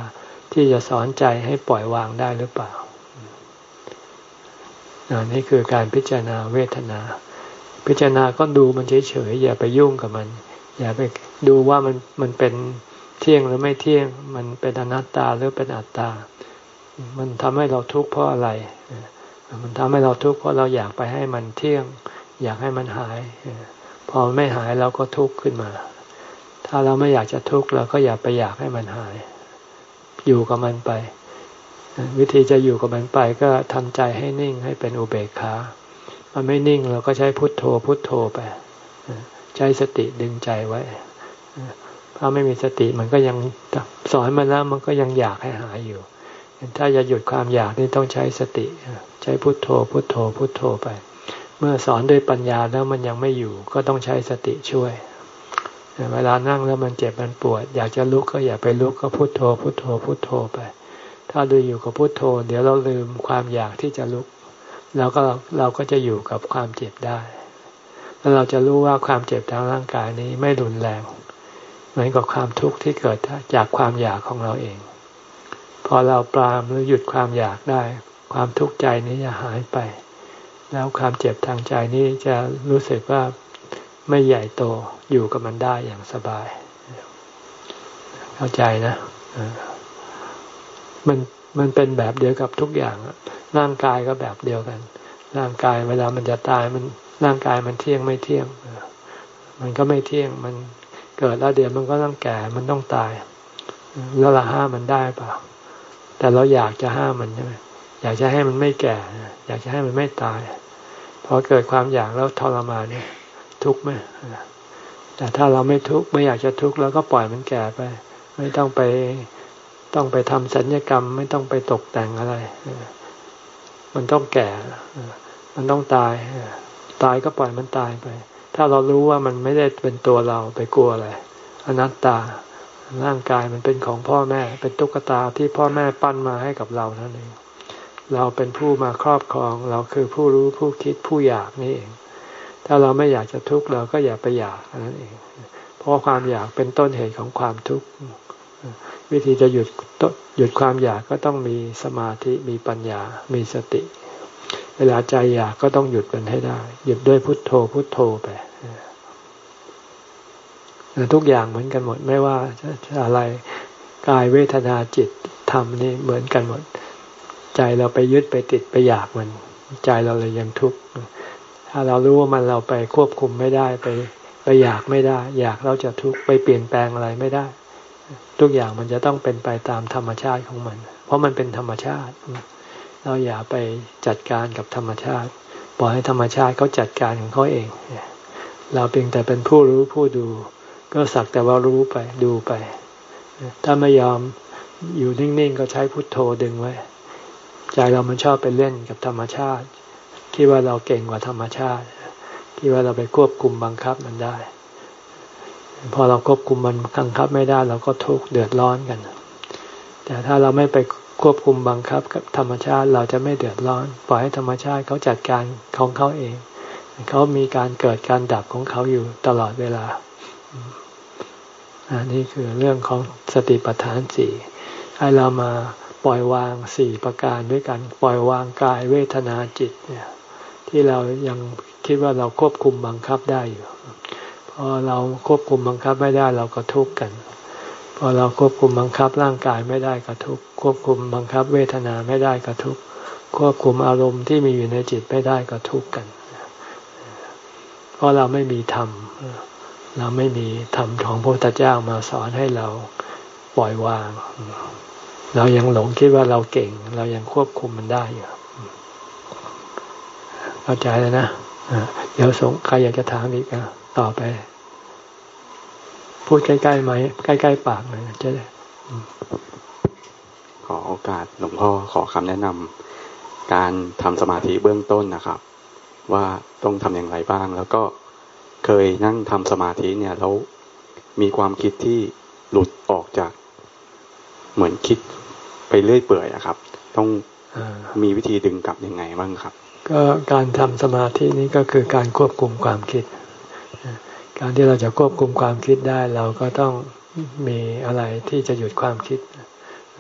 ที่จะสอนใจให้ปล่อยวางได้หรือเปล่านี่คือการพิจารณาเวทนาพิจารณาก็ดูมันเฉยๆอย่าไปยุ่งกับมันอย่าไปดูว่ามันมันเป็นเที่ยงหรือไม่เที่ยงมันเป็นอนัตตาหรือเป็นอัตตามันทำให้เราทุกข์เพราะอะไรมันทำให้เราทุกข์เพราะเราอยากไปให้มันเที่ยงอยากให้มันหายพอไม่หายเราก็ทุกข์ขึ้นมาถ้าเราไม่อยากจะทุกข์เราก็อย่าไปอยากให้มันหายอยู่กับมันไปวิธีจะอยู่กับมันไปก็ทำใจให้นิ่งให้เป็นอุเบกขามันไม่นิ่งเราก็ใช้พุทโธพุทโธไปใช้สติดึงใจไว้ถ้าไม่มีสติมันก็ยังสอนมันแล้วมันก็ยังอยากให้หายอยู่ถ้าจะหยุดความอยากนี่ต้องใช้สติใช้พุทโธพุทโธพุทโธไปเมื่อสอนด้วยปัญญาแล้วมันยังไม่อยู่ก็ต้องใช้สติช่วยเวลานั่งแล้วมันเจ็บมันปวดอยากจะลุกก็อย่าไปลุกก็พุทโธพุทโธพุทโธไปถ้าดูอยู่กับพุทโธเดี๋ยวเราลืมความอยากที่จะลุกแล้วก็เราก็จะอยู่กับความเจ็บได้แล้วเราจะรู้ว่าความเจ็บทางร่างกายนี้ไม่รุนแรงเหมือนกับความทุกข์ที่เกิดจากความอยากของเราเองพอเราปรามหรือหยุดความอยากได้ความทุกข์ใจนี้จะหายไปแล้วความเจ็บทางใจนี้จะรู้สึกว่าไม่ใหญ่โตอยู่กับมันได้อย่างสบายเข้าใจนะมันมันเป็นแบบเดียวกับทุกอย่างร่างกายก็แบบเดียวกันร่างกายเวลามันจะตายมันร่างกายมันเที่ยงไม่เที่ยงมันก็ไม่เที่ยงมันเกิดแล้วเดี๋ยวมันก็ต้องแก่มันต้องตายแล้วเราห้ามมันได้เปล่าแต่เราอยากจะห้ามมันใช่ไหมอยากจะให้มันไม่แก่อยากจะให้มันไม่ตายพอเกิดความอยากแล้วทรมานเนี่ยทุกข์ไหมแต่ถ้าเราไม่ทุกข์ไม่อยากจะทุกข์แล้วก็ปล่อยมันแก่ไปไม่ต้องไปต้องไปทำศัลยกรรมไม่ต้องไปตกแต่งอะไรมันต้องแก่มันต้องตายตายก็ปล่อยมันตายไปถ้าเรารู้ว่ามันไม่ได้เป็นตัวเราไปกลัวอะไรอนัตตาร่างกายมันเป็นของพ่อแม่เป็นตุ๊กตาที่พ่อแม่ปั้นมาให้กับเรานั่นเองเราเป็นผู้มาครอบครองเราคือผู้รู้ผู้คิดผู้อยากนี่เองถ้าเราไม่อยากจะทุกข์เราก็อย่าไปอยากนั่นเองเพราะความอยากเป็นต้นเหตุของความทุกข์วิธีจะหยุดหยุดความอยากก็ต้องมีสมาธิมีปัญญามีสติเวลาใจอยากก็ต้องหยุดมันให้ได้หยุดด้วยพุทโธพุทโธไปทุกอย่างเหมือนกันหมดไม่ว่าอะไรกายเวทนาจิตธรรมนี่เหมือนกันหมดใจเราไปยึดไปติดไปอยากมันใจเราเลยยังทุกข์ถ้าเรารู้ว่ามันเราไปควบคุมไม่ได้ไปไปอยากไม่ได้อยากเราจะทุกข์ไปเปลี่ยนแปลงอะไรไม่ได้ทุกอย่างมันจะต้องเป็นไปตามธรรมชาติของมันเพราะมันเป็นธรรมชาติเราอย่าไปจัดการกับธรรมชาติปล่อยให้ธรรมชาติเขาจัดการของเขาเองเราเพียงแต่เป็นผู้รู้ผู้ดูก็สักแต่ว่ารู้ไปดูไปถ้าไม่ยอมอยู่นิ่งๆก็ใช้พุทโธดึงไว้ใจเรามันชอบไปเล่นกับธรรมชาติคิดว่าเราเก่งกว่าธรรมชาติคิดว่าเราไปควบคุมบังคับมันได้พอเราควบคุมมันบังคับไม่ได้เราก็ทุกข์เดือดร้อนกันแต่ถ้าเราไม่ไปควบคุมบังคับกับธรรมชาติเราจะไม่เดือดร้อนปล่อยให้ธรรมชาติเขาจัดการของเขาเองเขามีการเกิดการดับของเขาอยู่ตลอดเวลาอันนี้คือเรื่องของสติปัฏฐานสี่ให้เรามาปล่อยวางสี่ประการด้วยกันปล่อยวางกายเวทนาจิตเนี่ยที่เรายังคิดว่าเราควบคุมบังคับได้อยู่พอเราควบคุมบังคับไม่ได้เราก็ทุกข์กันพอเราควบคุมบังคับร่างกายไม่ได้ก็ทุกข์ควบคุมบังคับเวทนาไม่ได้ก็ทุกข์ควบคุมอารมณ์ที่มีอยู่ในจิตไม่ได้ก็ทุกข์กันเพราะเราไม่มีธรรมเราไม่มีธรรมของพระพุทธเจ้ามาสอนให้เราปล่อยวางเรายังหลงคิดว่าเราเก่งเรายังควบคุมมันได้อยู่เข้าใจแล้วนะเดี๋ยวส่งใครอยากจะถามอีกต่อไปพูดใกล้ๆไหมใกล้ๆปากหน่อยจะได้ขอโอกาสหลวงพ่อขอคำแนะนำการทำสมาธิเบื้องต้นนะครับว่าต้องทำอย่างไรบ้างแล้วก็เคยนั่งทำสมาธิเนี่ยแล้วมีความคิดที่หลุดออกจากเหมือนคิดไปเรื่อยเปื่อยอะครับต้องมีวิธีดึงกลับยังไงบ้างครับก็การทำสมาธินี้ก็คือการควบคุมความคิดการที่เราจะควบคุมความคิดได้เราก็ต้องมีอะไรที่จะหยุดความคิด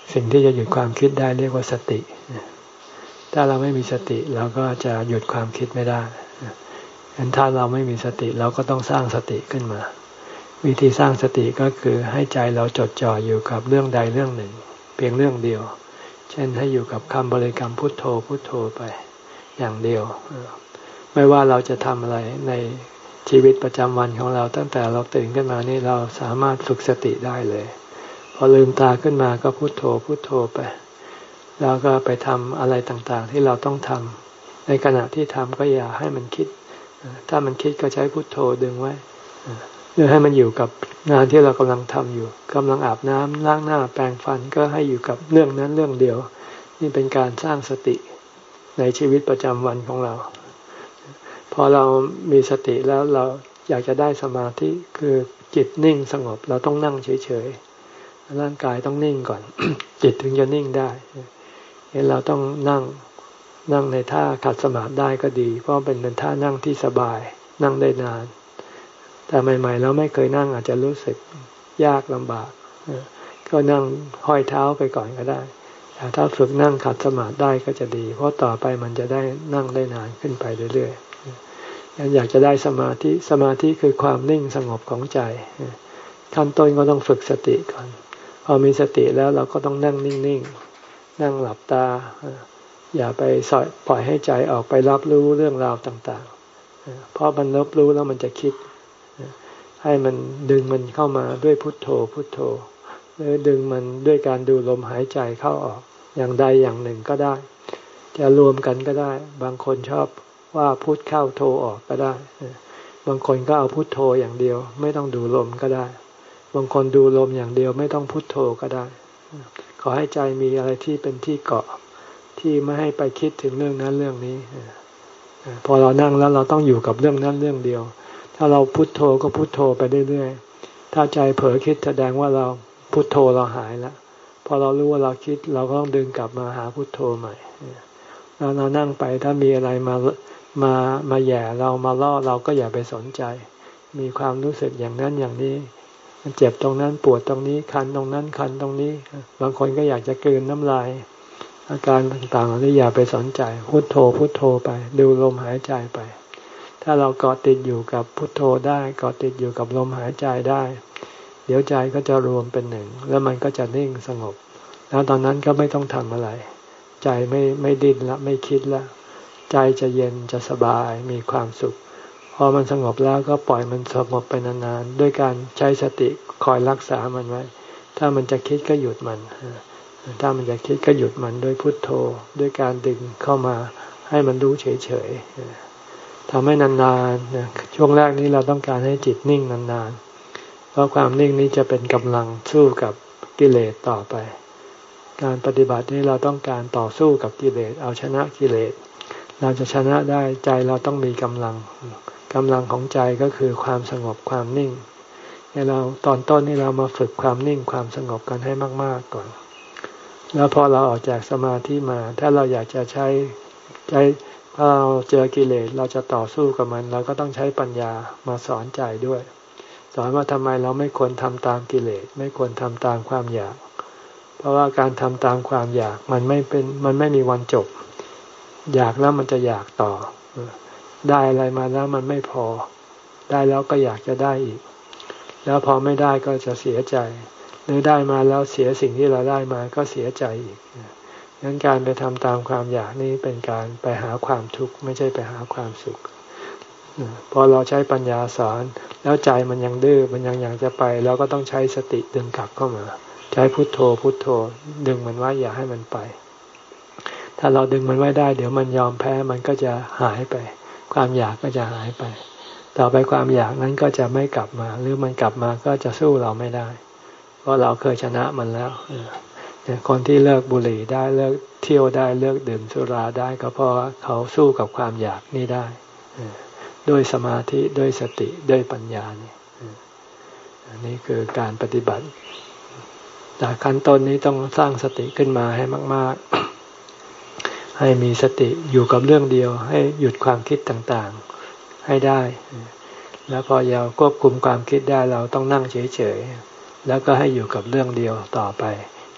สิ่งที่จะหยุดความคิดได้เรียกว่าสติถ้าเราไม่มีสติเราก็จะหยุดความคิดไม่ได้งั้นถ้าเราไม่มีสติเราก็ต้องสร้างสติขึ้นมาวิธีสร้างสติก็คือให้ใจเราจดจ่ออยู่กับเรื่องใดเรื่องหนึ่งเพียงเรื่องเดียวเช่นให้อยู่กับคำบริกรรมพุทโธพุทโธไปอย่างเดียวไม่ว่าเราจะทำอะไรในชีวิตประจำวันของเราตั้งแต่เราตื่นขึ้นมานี่เราสามารถฝึกสติได้เลยพอลืมตาขึ้นมาก็พุทโธพุทโธไปแล้วก็ไปทำอะไรต่างๆที่เราต้องทำในขณะที่ทำก็อย่าให้มันคิดถ้ามันคิดก็ใช้พุทโธดึงไว้หรือให้มันอยู่กับงานที่เรากำลังทำอยู่กำลังอาบน้ำล้างหน้าแปรงฟันก็ให้อยู่กับเรื่องนั้นเรื่องเดียวนี่เป็นการสร้างสติในชีวิตประจำวันของเราพอเรามีสติแล้วเราอยากจะได้สมาธิคือจิตนิ่งสงบเราต้องนั่งเฉยๆร่างกายต้องนิ่งก่อน จิตถึงจะนิ่งได้เราต้องนั่งนั่งในท่าขัดสมาธิได้ก็ดีเพราะเป็นเป็นท่านั่งที่สบายนั่งได้นานแต่ใหม่ๆเราไม่เคยนั่งอาจจะรู้สึกยากลำบากก็นั่งห้อยเท้าไปก่อนก็ได้แต่ถ้าฝึกนั่งขัดสมาธิได้ก็จะดีเพราะต่อไปมันจะได้นั่งได้นานขึ้นไปเรื่อยๆอยากจะได้สมาธิสมาธิคือความนิ่งสงบของใจขั้นต้นก็ต้องฝึกสติก่อนพอมีสติแล้วเราก็ต้องนั่งนิ่งๆนั่งหลับตาอย่าไปปล่อยให้ใจออกไปรับรู้เรื่องราวต่างๆเพราะมันรับรู้แล้วมันจะคิดให้มันดึงมันเข้ามาด้วยพุทโธพุทโธหรือดึงมันด้วยการดูลมหายใจเข้าออกอย่างใดอย่างหนึ่งก็ได้จะรวมกันก็ได้บางคนชอบว่าพุทเข้าโธออกก็ได้บางคนก็เอาพุทโธอย่างเดียวไม่ต้องดูลมก็ได้บางคนดูลมอย่างเดียวไม่ต้องพุทโธก็ได้ขอให้ใจมีอะไรที่เป็นที่เกาะที่ไม่ให้ไปคิดถึงเรื่องนั้นเรื่องนี้พอเรานั่งแล้วเราต้องอยู่กับเรื่องนั้นเรื่องเดียวถ้าเราพุทโธก็พุทโธไปเรื่อยๆถ้าใจเผลอคิดแสดงว่าเราพุทโธเราหายแล้วพอเรารู้ว่าเราคิดเราก็ต้องดึงกลับมาหาพุทโธใหม่แล้วเรานั่งไปถ้ามีอะไรมามามาแย่เรามาล่อเราก็อย่าไปสนใจมีความรู้สึกอย่างนั้นอย่างนี้มันเจ็บตรงนั้นปวดตรงนี้คันตรงนั้นคันตรงนี้บางคนก็อยากจะกลืนน้ำลายอาการต่างๆเหล่านี้อย่าไปสนใจพุทโธพุทโธไปดูลมหายใจไปถ้าเราเกาะติดอยู่กับพุทโธได้เกาะติดอยู่กับลมหายใจได้เดี๋ยวใจก็จะรวมเป็นหนึ่งแล้วมันก็จะนิ่งสงบแล้วตอนนั้นก็ไม่ต้องทำอะไรใจไม่ไม่ดิ้นละไม่คิดละใจจะเย็นจะสบายมีความสุขพอมันสงบแล้วก็ปล่อยมันสงบไปนานๆด้วยการใช้สติคอยรักษามันไว้ถ้ามันจะคิดก็หยุดมันถ้ามันจะคิดก็หยุดมันด้วยพุทโธด้วยการดึงเข้ามาให้มันรู้เฉยๆทำให้นานๆช่วงแรกนี้เราต้องการให้จิตนิ่งนานๆเพราะความนิ่งนี้จะเป็นกำลังสู้กับกิเลสต่อไปการปฏิบัตินี้เราต้องการต่อสู้กับกิเลสเอาชนะกิเลสเราจะชนะได้ใจเราต้องมีกำลังกำลังของใจก็คือความสงบความนิ่งให้เราตอนต้นนี่เรามาฝึกความนิ่งความสงบกันให้มากๆก่อนแล้วพอเราออกจากสมาธิมาถ้าเราอยากจะใช้ใช้ถ้าเราเจอกิเลสเราจะต่อสู้กับมันเราก็ต้องใช้ปัญญามาสอนใจด้วยสอนว่าทำไมเราไม่ควรทำตามกิเลสไม่ควรทำตามความอยากเพราะว่าการทำตามความอยากมันไม่เป็นมันไม่มีวันจบอยากแล้วมันจะอยากต่อได้อะไรมาแล้วมันไม่พอได้แล้วก็อยากจะได้อีกแล้วพอไม่ได้ก็จะเสียใจหรือได้มาแล้วเสียสิ่งที่เราได้มาก็เสียใจอีกงั้นการไปทำตามความอยากนี่เป็นการไปหาความทุกข์ไม่ใช่ไปหาความสุขพอเราใช้ปัญญาสอนแล้วใจมันยังดื้อมันยังอยากจะไปเราก็ต้องใช้สติดึงกลับเข้ามาใช้พุทโธพุทโธดึงมันไว้อย่าให้มันไปถ้าเราดึงมันไว้ได้เดี๋ยวมันยอมแพ้มันก็จะหายไปความอยากก็จะหายไปต่อไปความอยากนั้นก็จะไม่กลับมาหรือมันกลับมาก็จะสู้เราไม่ได้เพราะเราเคยชนะมันแล้วคนที่เลิกบุหรี่ได้เลิกเที่ยวได้เลิกดื่มสุราได้ก็เพราะเขาสู้กับความอยากนี่ได้ด้วยสมาธิด้วยสติด้วยปัญญานี่อันนี้คือการปฏิบัติแต่ขั้นต้นนี้ต้องสร้างสติขึ้นมาให้มากๆให้มีสติอยู่กับเรื่องเดียวให้หยุดความคิดต่างๆให้ได้แล้วพอเราควบคุมความคิดได้เราต้องนั่งเฉยๆแล้วก็ให้อยู่กับเรื่องเดียวต่อไป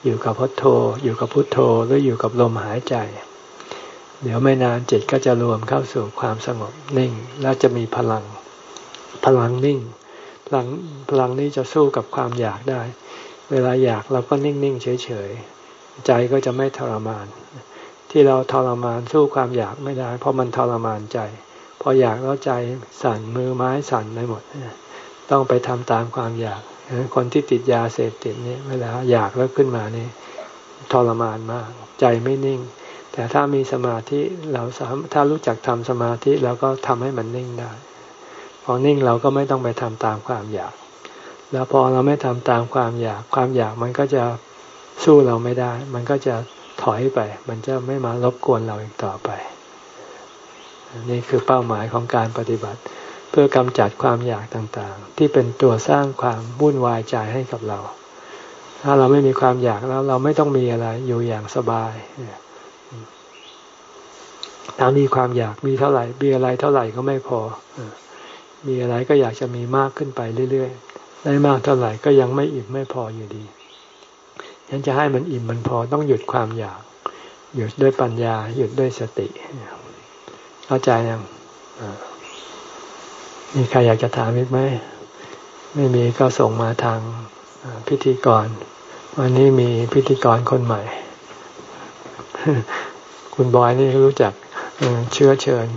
อยู่กับพุทโธอยู่กับพุทโธหรืออยู่กับลมหายใจเดี๋ยวไม่นานจิตก็จะรวมเข้าสู่ความสงบนิ่งแล้วจะมีพลังพลังนิ่งพลังพลังนี้จะสู้กับความอยากได้เวลาอยากเราก็นิ่งๆเฉยๆใจก็จะไม่ทรมานที่เราทรมานสู้ความอยากไม่ได้เพราะมันทรมานใจพออยากแล้วใจสั่นมือไม้สั่นไปหมดต้องไปทำตามความอยากคนที่ติดยาเสพติดนี่เวลาอยากแล้วขึ้นมานี่ทรมานมากใจไม่นิ่งแต่ถ้ามีสมาธิเราสามถ้ารู้จักทำสมาธิเราก็ทำให้มันนิ่งได้พอนิ่งเราก็ไม่ต้องไปทำตามความอยากแล้วพอเราไม่ทำตามความอยากความอยากมันก็จะสู้เราไม่ได้มันก็จะถอยไปมันจะไม่มารบกวนเราอีกต่อไปนี่คือเป้าหมายของการปฏิบัติเพื่อกำจัดความอยากต่างๆที่เป็นตัวสร้างความวุ่นวายใจให้กับเราถ้าเราไม่มีความอยากแล้วเราไม่ต้องมีอะไรอยู่อย่างสบายถ้ามีความอยากมีเท่าไหร่มีอะไรเท่าไหร่ก็ไม่พอมีอะไรก็อยากจะมีมากขึ้นไปเรื่อยๆได้มากเท่าไหร่ก็ยังไม่อิ่มไม่พออยู่ดีฉะนั้นจะให้มันอิ่มมันพอต้องหยุดความอยากหยุดด้วยปัญญาหยุดด้วยสติเข้าใจยังมีใครอยากจะถามอีกไหมไม่มีก็ส่งมาทางพิธีกรวันนี้มีพิธีกรคนใหม่ คุณบอยนี่รู้จักเชื้อเชิญ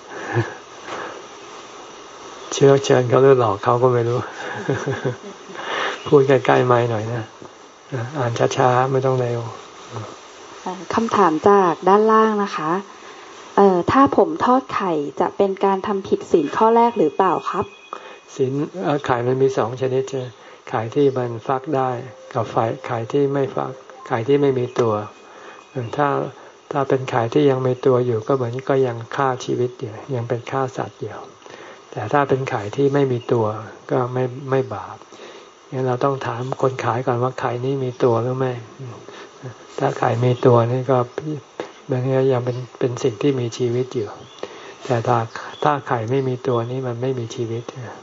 เชื้อเชิญเขาหรือหลอกเขาก็ไม่รู้ พูดใกล้ๆไมค์หน่อยนะอ่านช้าๆไม่ต้องเร็วคำถามจากด้านล่างนะคะเอ่อถ้าผมทอดไข่จะเป็นการทำผิดศีลข้อแรกหรือเปล่าครับศีลไข่มันมีสองชนิดใช่ไข่ที่มันฟักได้กับไข่ไข่ที่ไม่ฟักไข่ที่ไม่มีตัวถ้าถ้าเป็นไข่ที่ยังมีตัวอยู่ก็เหมือนก็ยังฆ่าชีวิตอยู่ยังเป็นฆ่าสัตว์อยู่แต่ถ้าเป็นไข่ที่ไม่มีตัวก็ไม่ไม่บาปงั้นเราต้องถามคนขายก่อนว่าไข่นี้มีตัวหรือไม่ถ้าไข่มีตัวนี่ก็บางทียังเป็นเป็นสิ่งที่มีชีวิตอยู่แต่ถ้าถ้าไข่ไม่มีตัวนี้มันไม่มีชีวิต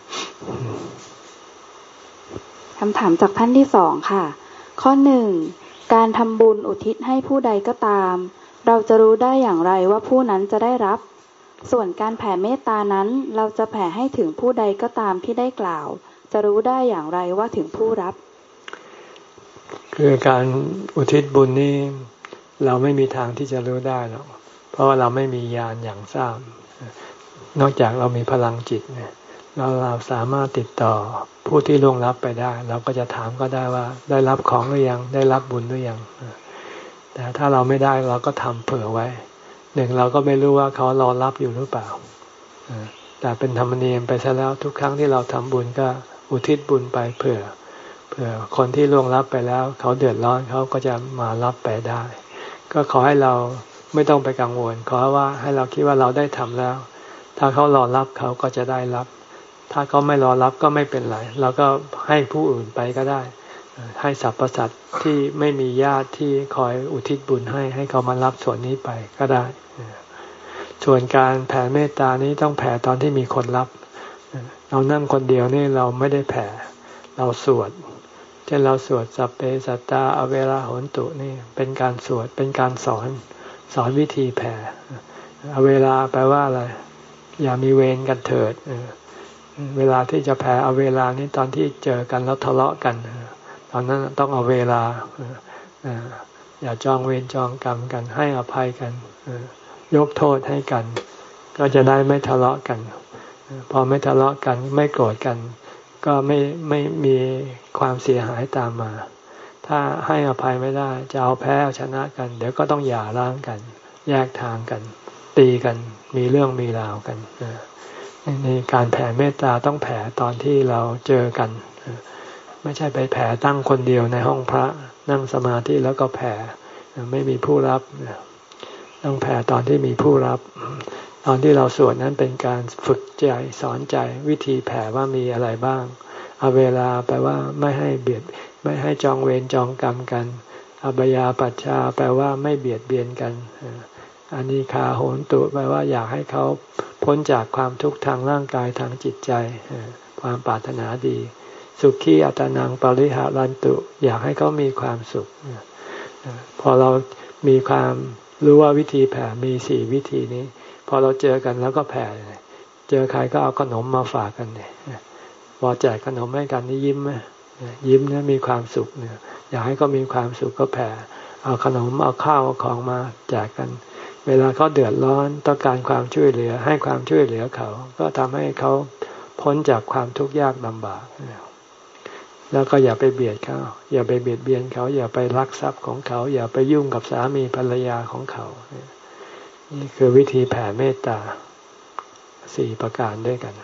คำถามจากท่านที่สองค่ะข้อหนึ่งการทำบุญอุทิศให้ผู้ใดก็ตามเราจะรู้ได้อย่างไรว่าผู้นั้นจะได้รับส่วนการแผ่เมตตานั้นเราจะแผ่ให้ถึงผู้ใดก็ตามที่ได้กล่าวจะรู้ได้อย่างไรว่าถึงผู้รับคือการอุทิศบุญนี้เราไม่มีทางที่จะรู้ได้หรอกเพราะว่าเราไม่มีญาณอย่างทราบนอกจากเรามีพลังจิตเนี่ยเราเราสามารถติดต่อผู้ที่ล่วงลับไปได้เราก็จะถามก็ได้ว่าได้รับของหรือยังได้รับบุญหรือยังแต่ถ้าเราไม่ได้เราก็ทำเผื่อไว้หนึ่งเราก็ไม่รู้ว่าเขารอรับอยู่หรือเปล่าแต่เป็นธรรมเนียมไปซะแล้วทุกครั้งที่เราทำบุญก็อุทิศบุญไปเผื่อเผื่อคนที่ล่วงลับไปแล้วเขาเดือดร้อนเขาก็จะมารับไปได้ก็ขอให้เราไม่ต้องไปกังวลขอว่าให้เราคิดว่าเราได้ทำแล้วถ้าเขารอรับเขาก็จะได้รับถ้าเขาไม่รอรับก็ไม่เป็นไรเราก็ให้ผู้อื่นไปก็ได้ให้สรรพสัตว์ที่ไม่มีญาติที่คอยอุทิศบุญให้ให้เขามารับส่วนนี้ไปก็ได้ส่วนการแผ่เมตตานี้ต้องแผ่ตอนที่มีคนรับเรานั่งคนเดียวนี่เราไม่ได้แผ่เราสวดเช่นเราสวดสัพเพสัตตาอเวราโหนตุนี่เป็นการสวดเป็นการสอนสอนวิธีแผ่อเวลาแปลว่าอะไรอย่ามีเวรกันเถิดเวลาที่จะแผ่เอาเวลานี้ตอนที่เจอกันแล้วทะเลาะกันตอนนั้นต้องเอาเวลาอย่าจองเวรจองกรรมกันให้อภัยกันยกโทษให้กันก็จะได้ไม่ทะเลาะกันพอไม่ทะเลาะกันไม่โกรธกันก็ไม่ไม่มีความเสียหายตามมาถ้าให้อภัยไม่ได้จะเอาแพ้เอาชนะกันเดี๋ยวก็ต้องหย่าร้างกันแยกทางกันตีกันมีเรื่องมีราวกันในการแผ่เมตตาต้องแผ่ตอนที่เราเจอกันไม่ใช่ไปแผ่ตั้งคนเดียวในห้องพระนั่งสมาธิแล้วก็แผ่ไม่มีผู้รับต้องแผ่ตอนที่มีผู้รับตอนที่เราสวดนั้นเป็นการฝึกใจสอนใจวิธีแผ่ว่ามีอะไรบ้างเอาเวลาแปลว่าไม่ให้เบียดไม่ให้จองเวรจองกรรมกันอบายาปัชชาแปลว่าไม่เบียดเบียนกันอานิคาโหนตุแปลว่าอยากให้เขาพ้นจากความทุกข์ทางร่างกายทางจิตใจความปรารถนาดีสุขีอัตนังปริหารันตุอยากให้เขามีความสุขพอเรามีความรู้ว่าวิธีแผ่มีสี่วิธีนี้พอเราเจอกันแล้วก็แผ่เจอใครก็เอาขนมมาฝากกันเนี่ยพอแจกขนมให้กันนี่ยิ้มไหมยิ้มเนี่ยมีความสุขเนี่ยอยากให้เขามีความสุขก็แผ่เอาขนมเอาข้าวเอาของมาแจกกันเวลาเขาเดือดร้อนต้องการความช่วยเหลือให้ความช่วยเหลือเขาก็ทำให้เขาพ้นจากความทุกข์ยากลำบากแล้วก็อย่าไปเบียดเขาอย่าไปเบียดเบียนเขาอย่าไปลักทรัพย์ของเขาอย่าไปยุ่งกับสามีภรรยาของเขานี่คือวิธีแผ่เมตตาสี่ประการด้วยกัน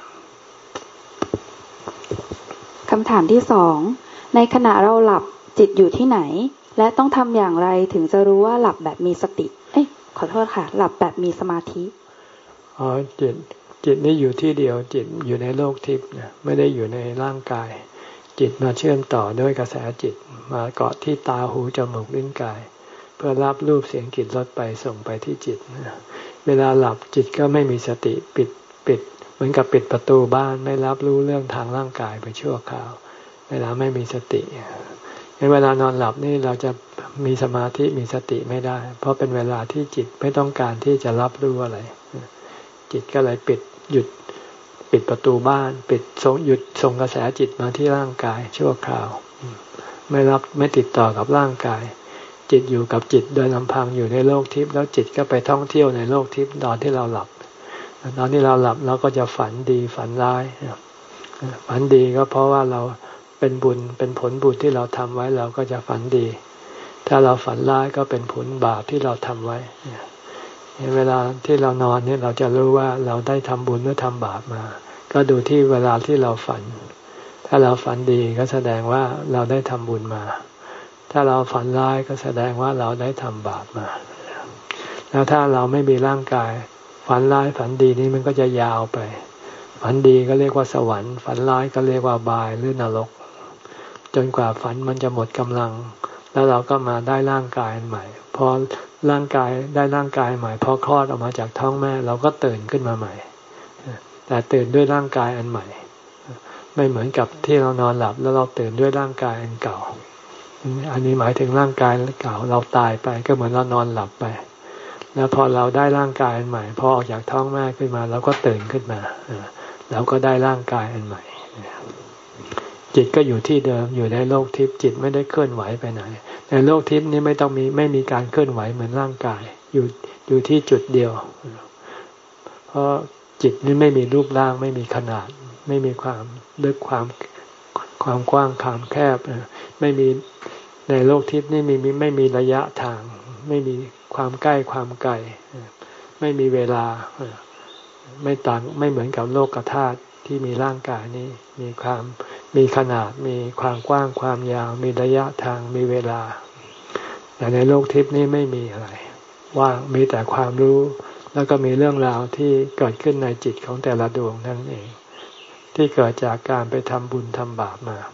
คำถามที่สองในขณะเราหลับจิตอยู่ที่ไหนและต้องทำอย่างไรถึงจะรู้ว่าหลับแบบมีสติเอ้ยขอโทษค่ะหลับแบบมีสมาธิอ๋อจิตจิตนี่อยู่ที่เดียวจิตอยู่ในโลกทิพย์นะไม่ได้อยู่ในร่างกายจิตมาเชื่อมต่อด้วยกระแสจิตมาเกาะที่ตาหูจมูกลิ้นกายเพื่อรับรูปเสียงกลิ่นรสไปส่งไปที่จิตนะเวลาหลับจิตก็ไม่มีสติปิดปิดเหมือนกับปิดประตูบ้านไม่รับรู้เรื่องทางร่างกายไปชั่วคราวเวลาไม่มีสติในเวลานอนหลับนี่เราจะมีสมาธิมีสติไม่ได้เพราะเป็นเวลาที่จิตไม่ต้องการที่จะรับรู้อะไรจิตก็เลยปิดหยุดปิดประตูบ้านปิดส่งหยุดส่งกระแสจิตมาที่ร่างกายชั่วคราวไม่รับไม่ติดต่อกับร่างกายจิตอยู่กับจิตโดยลำพังอยู่ในโลกทิพย์แล้วจิตก็ไปท่องเที่ยวในโลกทิพย์ตอนที่เราหลับตอนที่เราหลับเราก็จะฝันดีฝันร้ายฝันดีก็เพราะว่าเราเป็นบุญเป็นผลบุญที่เราทำไว้เราก็จะฝันดีถ้าเราฝันร้ายก็เป็นผลบาปที่เราทำไว้เวลาที่เรานอนเนี่ยเราจะรู้ว่าเราได้ทำบุญหรือทำบาปมาก็ดูที่เวลาที่เราฝันถ้าเราฝันดีก็แสดงว่าเราได้ทำบุญมาถ้าเราฝันร้ายก็แสดงว่าเราได้ทำบาปมาแล้วถ้าเราไม่มีร่างกายฝันร้ายฝันดีนี่มันก็จะยาวไปฝันดีก็เรียกว่าสวรรค์ฝันร้ายก็เรียกว่าบายหรือนรกจนกว่าฝันมันจะหมดกำลังแล้วเราก็มาได้ร่างกายใหม่พอร่างกายได้ร่างกายใหม่พอคลอดออกมาจากท้องแม่เราก็ตื่นขึ้นมาใหม่แต่ตื่นด้วยร่างกายอันใหม่ไม่เหมือนกับที่เรานอนหลับแล้วเราตื่นด้วยร่างกายอันเก่าอันนี้หมายถึงร่างกายเก่าเราตายไปก็เหมือนเรานอนหลับไปแล้วพอเราได้ร่างกายอันใหม่พอออกจากท้องแม่ขึ้นมาเราก็ตื่นขึ้นมาเราก็ได้ร่างกายอันใหม่จิตก็อยู่ที่เดิมอยู่ในโลกทิพย์จิตไม่ได้เคลื่อนไหวไปไหนในโลกทิพย์นี้ไม่ต้องมีไม่มีการเคลื่อนไหวเหมือนร่างกายอยู่อยู่ที่จุดเดียวเพราะจิตนี้ไม่มีรูปร่างไม่มีขนาดไม่มีความลึกความความกว้างความแคบไม่มีในโลกทิพย์นี่มีไม่มีระยะทางไม่มีความใกล้ความไกลไม่มีเวลาไม่ต่างไม่เหมือนกับโลกธาตุที่มีร่างกายนี้มีความมีขนาดมีความกว้างความยาวมีระยะทางมีเวลาแต่ในโลกทิพย์นี้ไม่มีอะไรว่างมีแต่ความรู้แล้วก็มีเรื่องราวที่เกิดขึ้นในจิตของแต่ละดวงนั่นเองที่เกิดจากการไปทำบุญทำบาปมา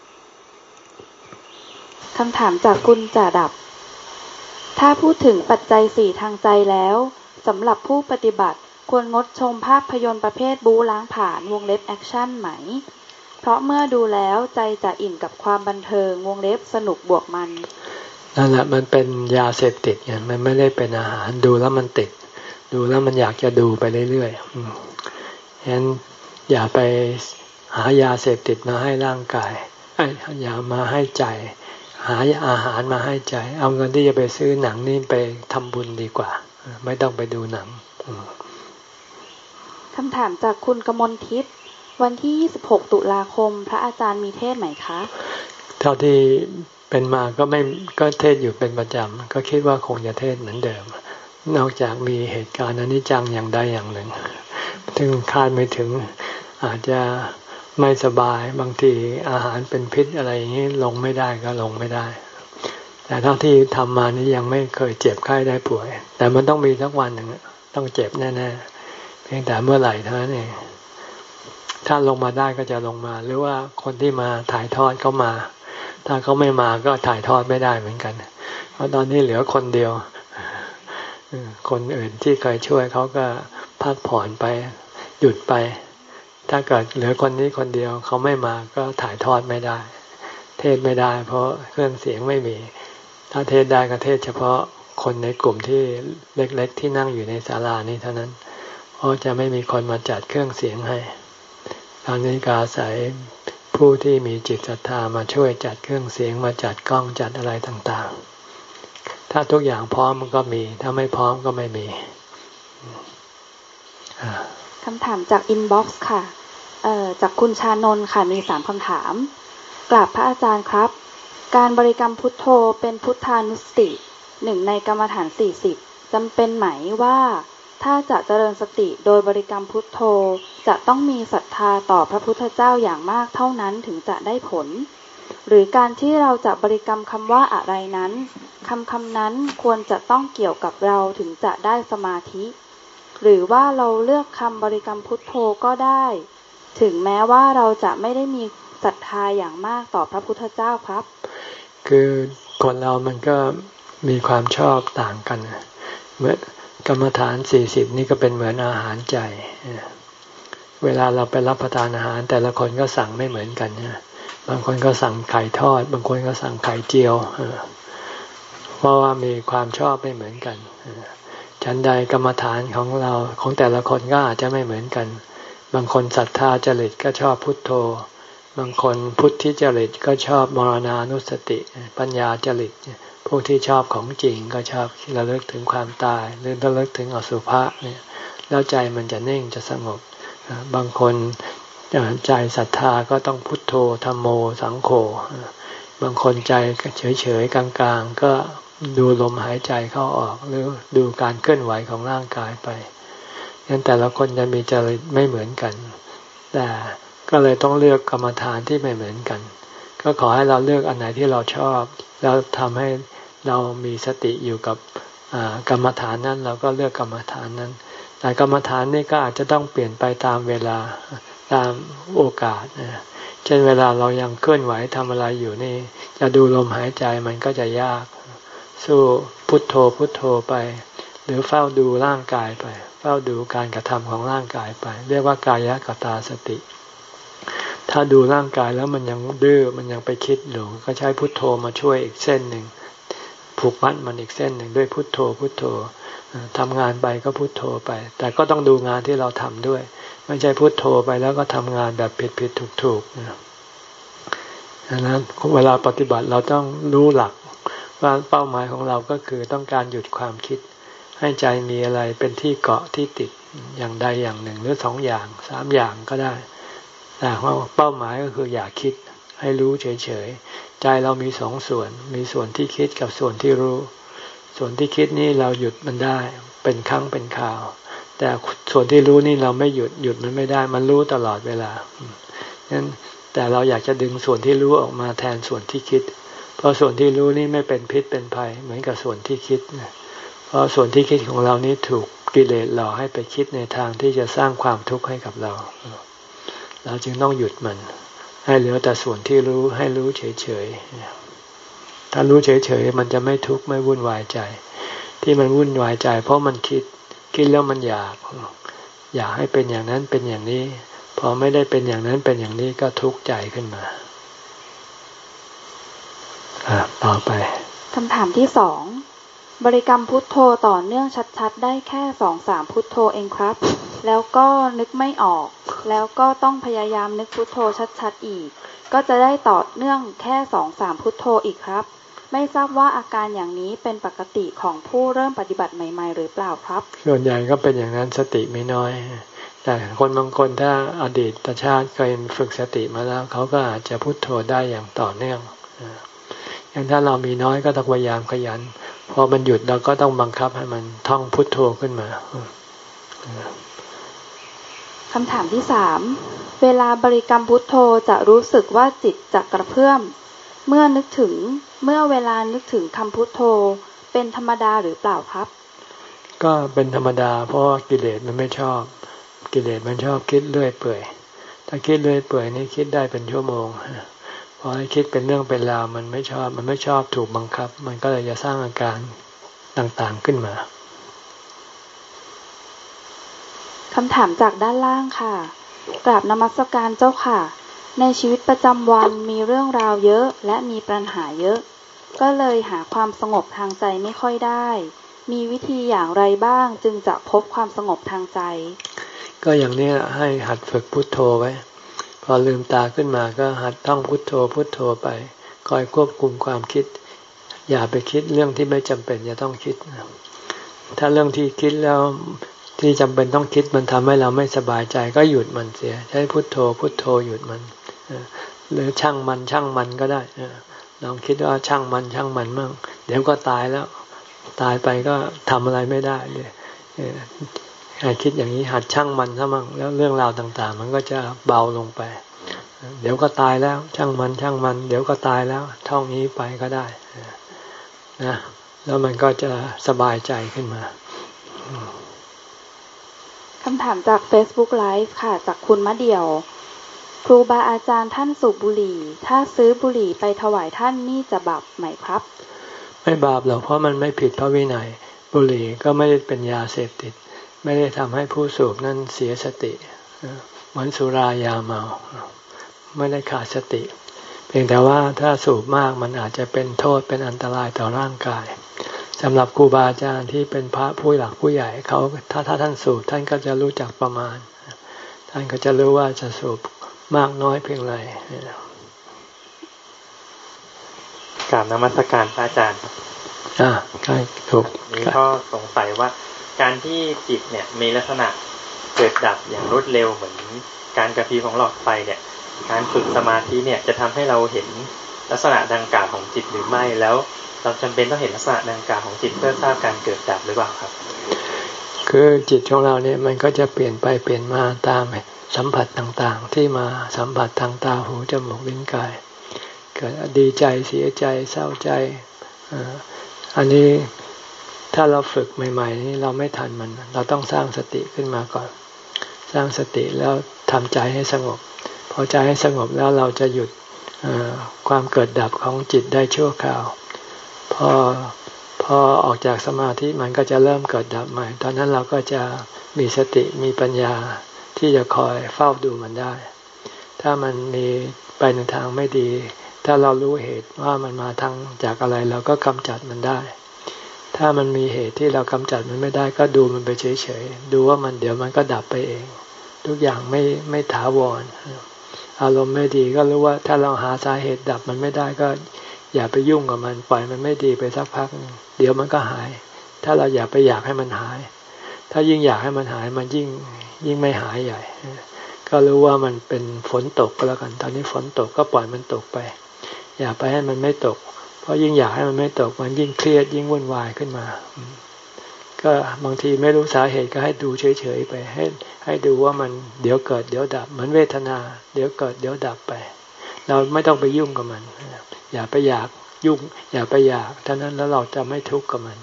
คำถามจากคุณจ่าดับถ้าพูดถึงปัจจัยสี่ทางใจแล้วสำหรับผู้ปฏิบัติควรงดชมภาพยนตร์ประเภทบู๊ล้างผลาญวงเล็บแอคชั่นไหมเพราะเมื่อดูแล้วใจจะอิ่มกับความบันเทิงวงเล็บสนุกบวกมันนั่นแหละมันเป็นยาเสพติดไงมันไม่ได้เป็นอาหารดูแล้วมันติดดูแล้วมันอยากจะดูไปเรื่อยๆฉะนั้นอย่าไปหายาเสพติดมาให้ร่างกายอย่ามาให้ใจหาอาหารมาให้ใจเอาเงินที่จะไปซื้อหนังนี่ไปทำบุญดีกว่าไม่ต้องไปดูหนังคำถามจากคุณกมลทิพย์วันที่ยี่สิบหกตุลาคมพระอาจารย์มีเทศไหมคะเท่าที่เป็นมาก็ไม่ก็เทศอยู่เป็นประจำก็คิดว่าคงจะเทศเหมือนเดิมนอกจากมีเหตุการณ์อนิจจังอย่างใดอย่างหนึ่งซึ่งคาดไม่ถึงอาจจะไม่สบายบางทีอาหารเป็นพิษอะไรอย่างนี้ลงไม่ได้ก็ลงไม่ได้แต่เท่าที่ทำมานี่ยังไม่เคยเจ็บไข้ได้ป่วยแต่มันต้องมีสักวันหนึ่งต้องเจ็บแน่ๆเพียงแต่เมื่อไหร่เท่านั้นเองถ้าลงมาได้ก็จะลงมาหรือว่าคนที่มาถ่ายทอดเขามาถ้าเขาไม่มาก็ถ่ายทอดไม่ได้เหมือนกันเพราะตอนนี้เหลือคนเดียวคนอื่นที่เคยช่วยเขาก็พักผ่อนไปหยุดไปถ้าเกิดเหลือคนนี้คนเดียวเขาไม่มาก็ถ่ายทอดไม่ได้เทศไม่ได้เพราะเครื่องเสียงไม่มีถ้าเทศได้ก็เทศเฉพาะคนในกลุ่มที่เล็กๆที่นั่งอยู่ในศาลานี้เท่านั้นเพราะจะไม่มีคนมาจัดเครื่องเสียงให้ตอนนี้ก็อาศัยผู้ที่มีจิตศรัทธามาช่วยจัดเครื่องเสียงมาจัดกล้องจัดอะไรต่างๆถ้าทุกอย่างพร้อมมันก็มีถ้าไม่พร้อมก็ไม่มีคำถามจากอินบ็อกซ์ค่ะเอ่อจากคุณชานนท์ค่ะมีสามคำถามกราบพระอาจารย์ครับการบริกรรมพุทโธเป็นพุทธานุสติหนึ่งในกรรมฐานสี่สิบจำเป็นไหมว่าถ้าจะเจริญสติโดยบริกรรมพุทโธจะต้องมีศรัทธาต่อพระพุทธเจ้าอย่างมากเท่านั้นถึงจะได้ผลหรือการที่เราจะบริกรรมคำว่าอะไรนั้นคำคำนั้นควรจะต้องเกี่ยวกับเราถึงจะได้สมาธิหรือว่าเราเลือกคำบริกรรมพุทโธก็ได้ถึงแม้ว่าเราจะไม่ได้มีศรัทธาอย่างมากต่อพระพุทธเจ้าครับคือคนเรามันก็มีความชอบต่างกันเหมือนกรรมฐานสี่สิบนี่ก็เป็นเหมือนอาหารใจเวลาเราไปรับประทานอาหารแต่ละคนก็สั่งไม่เหมือนกันนะบางคนก็สั่งไข่ทอดบางคนก็สั่งไข่เจียวเพราะว่ามีความชอบไม่เหมือนกันฉันใดกรรมฐานของเราของแต่ละคนก็อาจจะไม่เหมือนกันบางคนศรัทธาจริตก็ชอบพุทโธบางคนพุทธิจริตก็ชอบมรณานุสติปัญญาจริตพวกที่ชอบของจริงก็ชอบระลึกถึงความตายหรือระลึกถึงอสุภะเนี่ยแล้วใจมันจะนิ่งจะสงบบางคนใจศรัทธาก็ต้องพุทโธธัมโมสังโฆบางคนใจเฉยๆกลางๆก็ดูลมหายใจเข้าออกหรือดูการเคลื่อนไหวของร่างกายไปงั้นแต่ละคนจะมีจริตไม่เหมือนกันแต่ก็เลยต้องเลือกกรรมฐานที่ไม่เหมือนกันก็ขอให้เราเลือกอันไหนที่เราชอบแล้วทำให้เรามีสติอยู่กับกรรมฐานนั้นเราก็เลือกกรรมฐานนั้นแต่กรรมฐานนี่ก็อาจจะต้องเปลี่ยนไปตามเวลาตามโอกาสเช่นเวลาเรายังเคลื่อนไหวทำอะไรอยู่นี่จะดูลมหายใจมันก็จะยากสู้พุทโธพุทโธไปหรือเฝ้าดูร่างกายไปเฝ้าดูการกระทำของร่างกายไปเรียกว่ากายกตาสติถ้าดูร่างกายแล้วมันยังดื้อมันยังไปคิดอยู่ก็ใช้พุทโธมาช่วยอีกเส้นหนึ่งผูกมัดมันอีกเส้นหนึ่งด้วยพุทโธพุทโธทำงานไปก็พุทโธไปแต่ก็ต้องดูงานที่เราทำด้วยไม่ใช่พุทโธไปแล้วก็ทำงานแบบผิดผิดถูกถูกดังนั้นเวลาปฏิบัติเราต้องรู้หลักว่าเป้าหมายของเราก็คือต้องการหยุดความคิดให้ใจมีอะไรเป็นที่เกาะที่ติดอย่างใดอย่างหนึ่งหรือสองอย่างสามอย่างก็ได้แต่ว่าเป้าหมายก็คืออย่าคิดให้รู้เฉยๆใจเรามีสองส่วนมีส่วนที่คิดกับส่วนที่รู้ส่วนที่คิดนี่เราหยุดมันได้เป็นครั้งเป็นคราวแต่ส่วนที่รู้นี่เราไม่หยุดหยุดมันไม่ได้มันรู้ตลอดเวลานั้นแต่เราอยากจะดึงส่วนที่รู้ออกมาแทนส่วนที่คิดเพราะส่วนที่รู้นี่ไม่เป็นพิษเป็นภัยเหมือนกับส่วนที่คิดเพราะส่วนที่คิดของเรานี่ถูกกิเลสหลอกให้ไปคิดในทางที่จะสร้างความทุกข์ให้กับเราเราจึงต้องหยุดมันให้เหลือแต่ส่วนที่รู้ให้รู้เฉยๆถ้ารู้เฉยๆมันจะไม่ทุกข์ไม่วุ่นวายใจที่มันวุ่นวายใจเพราะมันคิดคิดแล้วมันอยากอยากให้เป็นอย่างนั้นเป็นอย่างนี้พอไม่ได้เป็นอย่างนั้นเป็นอย่างนี้ก็ทุกข์ใจขึ้นมาอ่าต่อไปคำถามที่สองบริกรรมพุทโธต่อเนื่องชัดๆได้แค่สองสามพุทโธเองครับแล้วก็นึกไม่ออกแล้วก็ต้องพยายามนึกพุทโธชัดๆอีกก็จะได้ต่อเนื่องแค่สองสามพุทโธอีกครับไม่ทราบว่าอาการอย่างนี้เป็นปกติของผู้เริ่มปฏิบัติใหม่ๆหรือเปล่าครับส่วนใหญ่ก็เป็นอย่างนั้นสติไม่น้อยแต่คนบางคนถ้าอดีตชาติเคยฝึกสติมาแล้วเขาก็อาจจะพุทโธได้อย่างต่อเนื่องอย่างถ้าเรามีน้อยก็ต้องพยายามขยันพอมันหยุดเราก็ต้องบังคับให้มันท่องพุทโธขึ้นมาคำถามที่สามเวลาบริกรรมพุทโธจะรู้สึกว่าจิตจะกระเพื่อมเมื่อนึกถึงเมื่อเวลานึกถึงคำพุทโธเป็นธรรมดาหรือเปล่าครับก็เป็นธรรมดาเพราะกิเลสมันไม่ชอบกิเลสมันชอบคิดเรื่อยเปื่อยถ้าคิดเรื่อยเปื่อยนี่คิดได้เป็นชั่วโมงพอให้คิดเป็นเรื่องเป็นราวมันไม่ชอบมันไม่ชอบถูกบังคับมันก็เลยจะสร้างอาการต่างๆขึ้นมาคำถามจากด้านล่างค่ะกราบนมัสการเจ้าค่ะในชีวิตประจำวันมีเรื่องราวเยอะและมีปัญหาเยอะก็เลยหาความสงบทางใจไม่ค่อยได้มีวิธีอย่างไรบ้างจึงจะพบความสงบทางใจก็อย่างนี้ให้หัดฝึกพุทโธไว้พอลืมตาขึ้นมาก็หัดท่องพุทโธพุทโธไปคอยควบคุมความคิดอย่าไปคิดเรื่องที่ไม่จำเป็นจะต้องคิดถ้าเรื่องที่คิดแล้วที่จำเป็นต้องคิดมันทำให้เราไม่สบายใจก็หยุดมันเสียใช้พุทโธพุทโธหยุดมันหรือช่างมันช่างมันก็ได้ลองคิดว่าช่างมันช่างมันมั่งเดี๋ยวก็ตายแล้วตายไปก็ทำอะไรไม่ได้เลยหัดคิดอย่างนี้หัดช่างมันซะมั่งแล้วเรื่องราวต่างๆมันก็จะเบาลงไปเดี๋ยวก็ตายแล้วช่างมันช่างมันเดี๋ยวก็ตายแล้วท่องนี้ไปก็ได้นะแล้วมันก็จะสบายใจขึ้นมาคำถามจาก Facebook Live ค่ะจากคุณมะเดี่ยวครูบาอาจารย์ท่านสูบบุหรี่ถ้าซื้อบุหรี่ไปถวายท่านนี่จะบาปไหมครับไม่บาปหรอกเพราะมันไม่ผิดพระวินัยบุหรี่ก็ไม่ได้เป็นยาเสพติดไม่ได้ทำให้ผู้สูบนั้นเสียสติเหมือนสุรายาเมาไม่ได้ขาดสติเพียงแต่ว่าถ้าสูบมากมันอาจจะเป็นโทษเป็นอันตรายต่อร่างกายสำหรับครูบาอาจารย์ที่เป็นพระผู้หลักผู้ใหญ่เขาถ้าถ้าท่านสูบท่านก็จะรู้จักประมาณท่านก็จะรู้ว่าจะสูบมากน้อยเพียงไรกราบนมัสการพระอาจารย์อ่าใช่ถูกมีข้อสงสัยว่าการที่จิตเนี่ยมีลักษณะเกิดดับอย่างรวดเร็วเหมือนการกระพริบของหลอดไฟเนี่ยการฝึกสมาธิเนี่ยจะทำให้เราเห็นลักษณะดังกล่าวของจิตหรือไม่แล้วเราจำเป็นต้องเห็นลักษณะดังกล่าวของจิตเพื่อทราบการเกิดดับหรือเปล่าครับคือจิตของเราเนี่ยมันก็จะเปลี่ยนไปเปลี่ยนมาตามสัมผัสต่างๆที่มาสัมผัสทางตาหูจมูกลิ้นกายเกิดดีใจเสียใจเศร้าใจอันนี้ถ้าเราฝึกใหม่ๆนี่เราไม่ทันมันเราต้องสร้างสติขึ้นมาก่อนสร้างสติแล้วทำใจให้สงบพอใจให้สงบแล้วเราจะหยุดความเกิดดับของจิตได้ชั่วคราวพอพอออกจากสมาธิมันก็จะเริ่มเกิดดับใหม่ตอนนั้นเราก็จะมีสติมีปัญญาที่จะคอยเฝ้าดูมันได้ถ้ามันมีไปในทางไม่ดีถ้าเรารู้เหตุว่ามันมาทางจากอะไรเราก็กำจัดมันได้ถ้ามันมีเหตุที่เรากำจัดมันไม่ได้ก็ดูมันไปเฉยๆดูว่ามันเดี๋ยวมันก็ดับไปเองทุกอย่างไม่ไม่ถาวรอารมณ์ไม่ดีก็รู้ว่าถ้าเราหาสาเหตุดับมันไม่ได้ก็อย่าไปยุ่งกับมันปล่อยมันไม่ดีไปสักพักเดี๋ยวมันก็หายถ้าเราอย่าไปอยากให้มันหายถ้ายิ่งอยากให้มันหายมันยิ่งยิ่งไม่หายใหญ่ก็รู้ว่ามันเป็นฝนตกก็แล้วกันตอนนี้ฝนตกก็ปล่อยมันตกไปอย่าไปให้มันไม่ตกเพราะยิ่งอยากให้มันไม่ตกมันยิ่งเครียดยิ่งวุ่นวายขึ้นมาก็บางทีไม่รู้สาเหตุก็ให้ดูเฉยๆไปให้ให้ดูว่ามันเดี๋ยวเกิดเดี๋ยวดับเหมือนเวทนาเดี๋ยวเกิดเดี๋ยวดับไปเราไม่ต้องไปยุ่งกับมันอย่าไปอยากยุ่งอย่าไปอยากเท่านั้นแล้วเราจะไม่ทุกข์กับมัน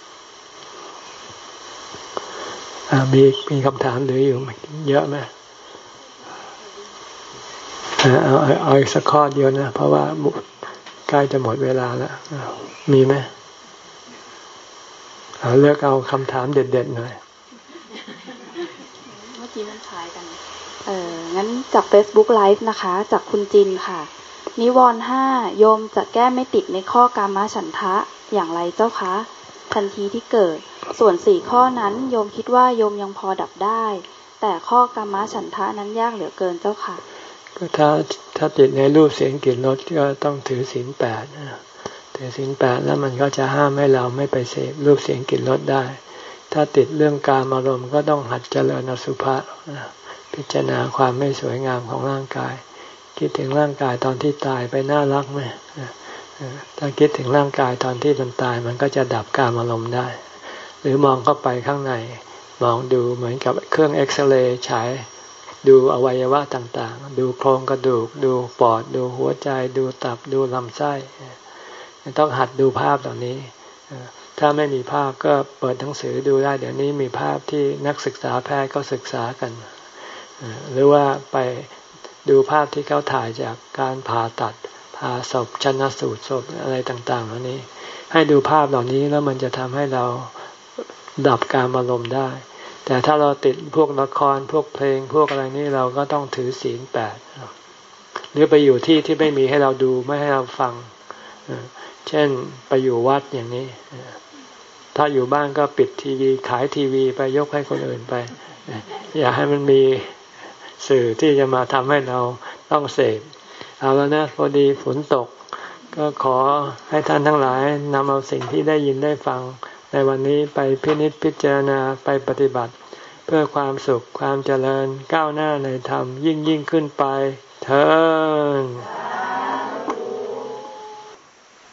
มีมีคำถามเหลืออยู่เยอะไหมเอาเอาเอาอีกสักข้อเดียวนะเพราะว่าใกล้จะหมดเวลาแล้วมีไหมเอาเลือกเอาคำถามเด็ดๆหน่อยเมื่อกี้มันคล้ายกันเอองั้นจาก Facebook Live นะคะจากคุณจินค่ะนิวรณ์ห้าโยมจะแก้ไม่ติดในข้อกามฉันทะอย่างไรเจ้าคะทันทีที่เกิดส่วนสี่ข้อนั้นโยมคิดว่าโยมยังพอดับได้แต่ข้อกามฉันทะนั้นยากเหลือเกินเจ้าค่ะก็ถ้าถ้าติดในรูปเสียงกลิ่นรสก็ต้องถือศีลแปดถือศีลแปดแล้วมันก็จะห้ามให้เราไม่ไปเสพรูปเสียงกลิ่นรสได้ถ้าติดเรื่องกามอารมณ์ก็ต้องหัดเจริญอสุภะพิจารณาความไม่สวยงามของร่างกายคิดถึงร่างกายตอนที่ตายไปน่ารักไหมถ้าคิดถึงร่างกายตอนที่มันตายมันก็จะดับกามอารมณ์ได้หรือมองเข้าไปข้างในมองดูเหมือนกับเครื่องเอ็กซเรย์ฉายดูอวัยวะต่างๆดูโครงกระดูกดูปอดดูหัวใจดูตับดูลำไส้ต้องหัดดูภาพเหล่านี้ถ้าไม่มีภาพก็เปิดหนังสือดูได้เดี๋ยวนี้มีภาพที่นักศึกษาแพทย์ก็ศึกษากันหรือว่าไปดูภาพที่เขาถ่ายจากการผ่าตัดผ่าศพชันสูตรศพอะไรต่างๆเหล่านี้ให้ดูภาพเหล่านี้แล้วมันจะทำให้เราดับกามอารมณ์ได้แต่ถ้าเราติดพวกละครพวกเพลงพวกอะไรนี้เราก็ต้องถือศีลแปดหรือไปอยู่ที่ที่ไม่มีให้เราดูไม่ให้เราฟังเช่นไปอยู่วัดอย่างนี้ถ้าอยู่บ้านก็ปิดทีวีขายทีวีไปยกให้คนอื่นไปอย่าให้มันมีสื่อที่จะมาทำให้เราต้องเสพเอาแล้วนะพอดีฝนตกก็ขอให้ท่านทั้งหลายนำเอาสิ่งที่ได้ยินได้ฟังในวันนี้ไปพินิจพิจารณาไปปฏิบัติเพื่อความสุขความเจริญก้าวหน้าในธรรมยิ่งยิ่งขึ้นไปเถิด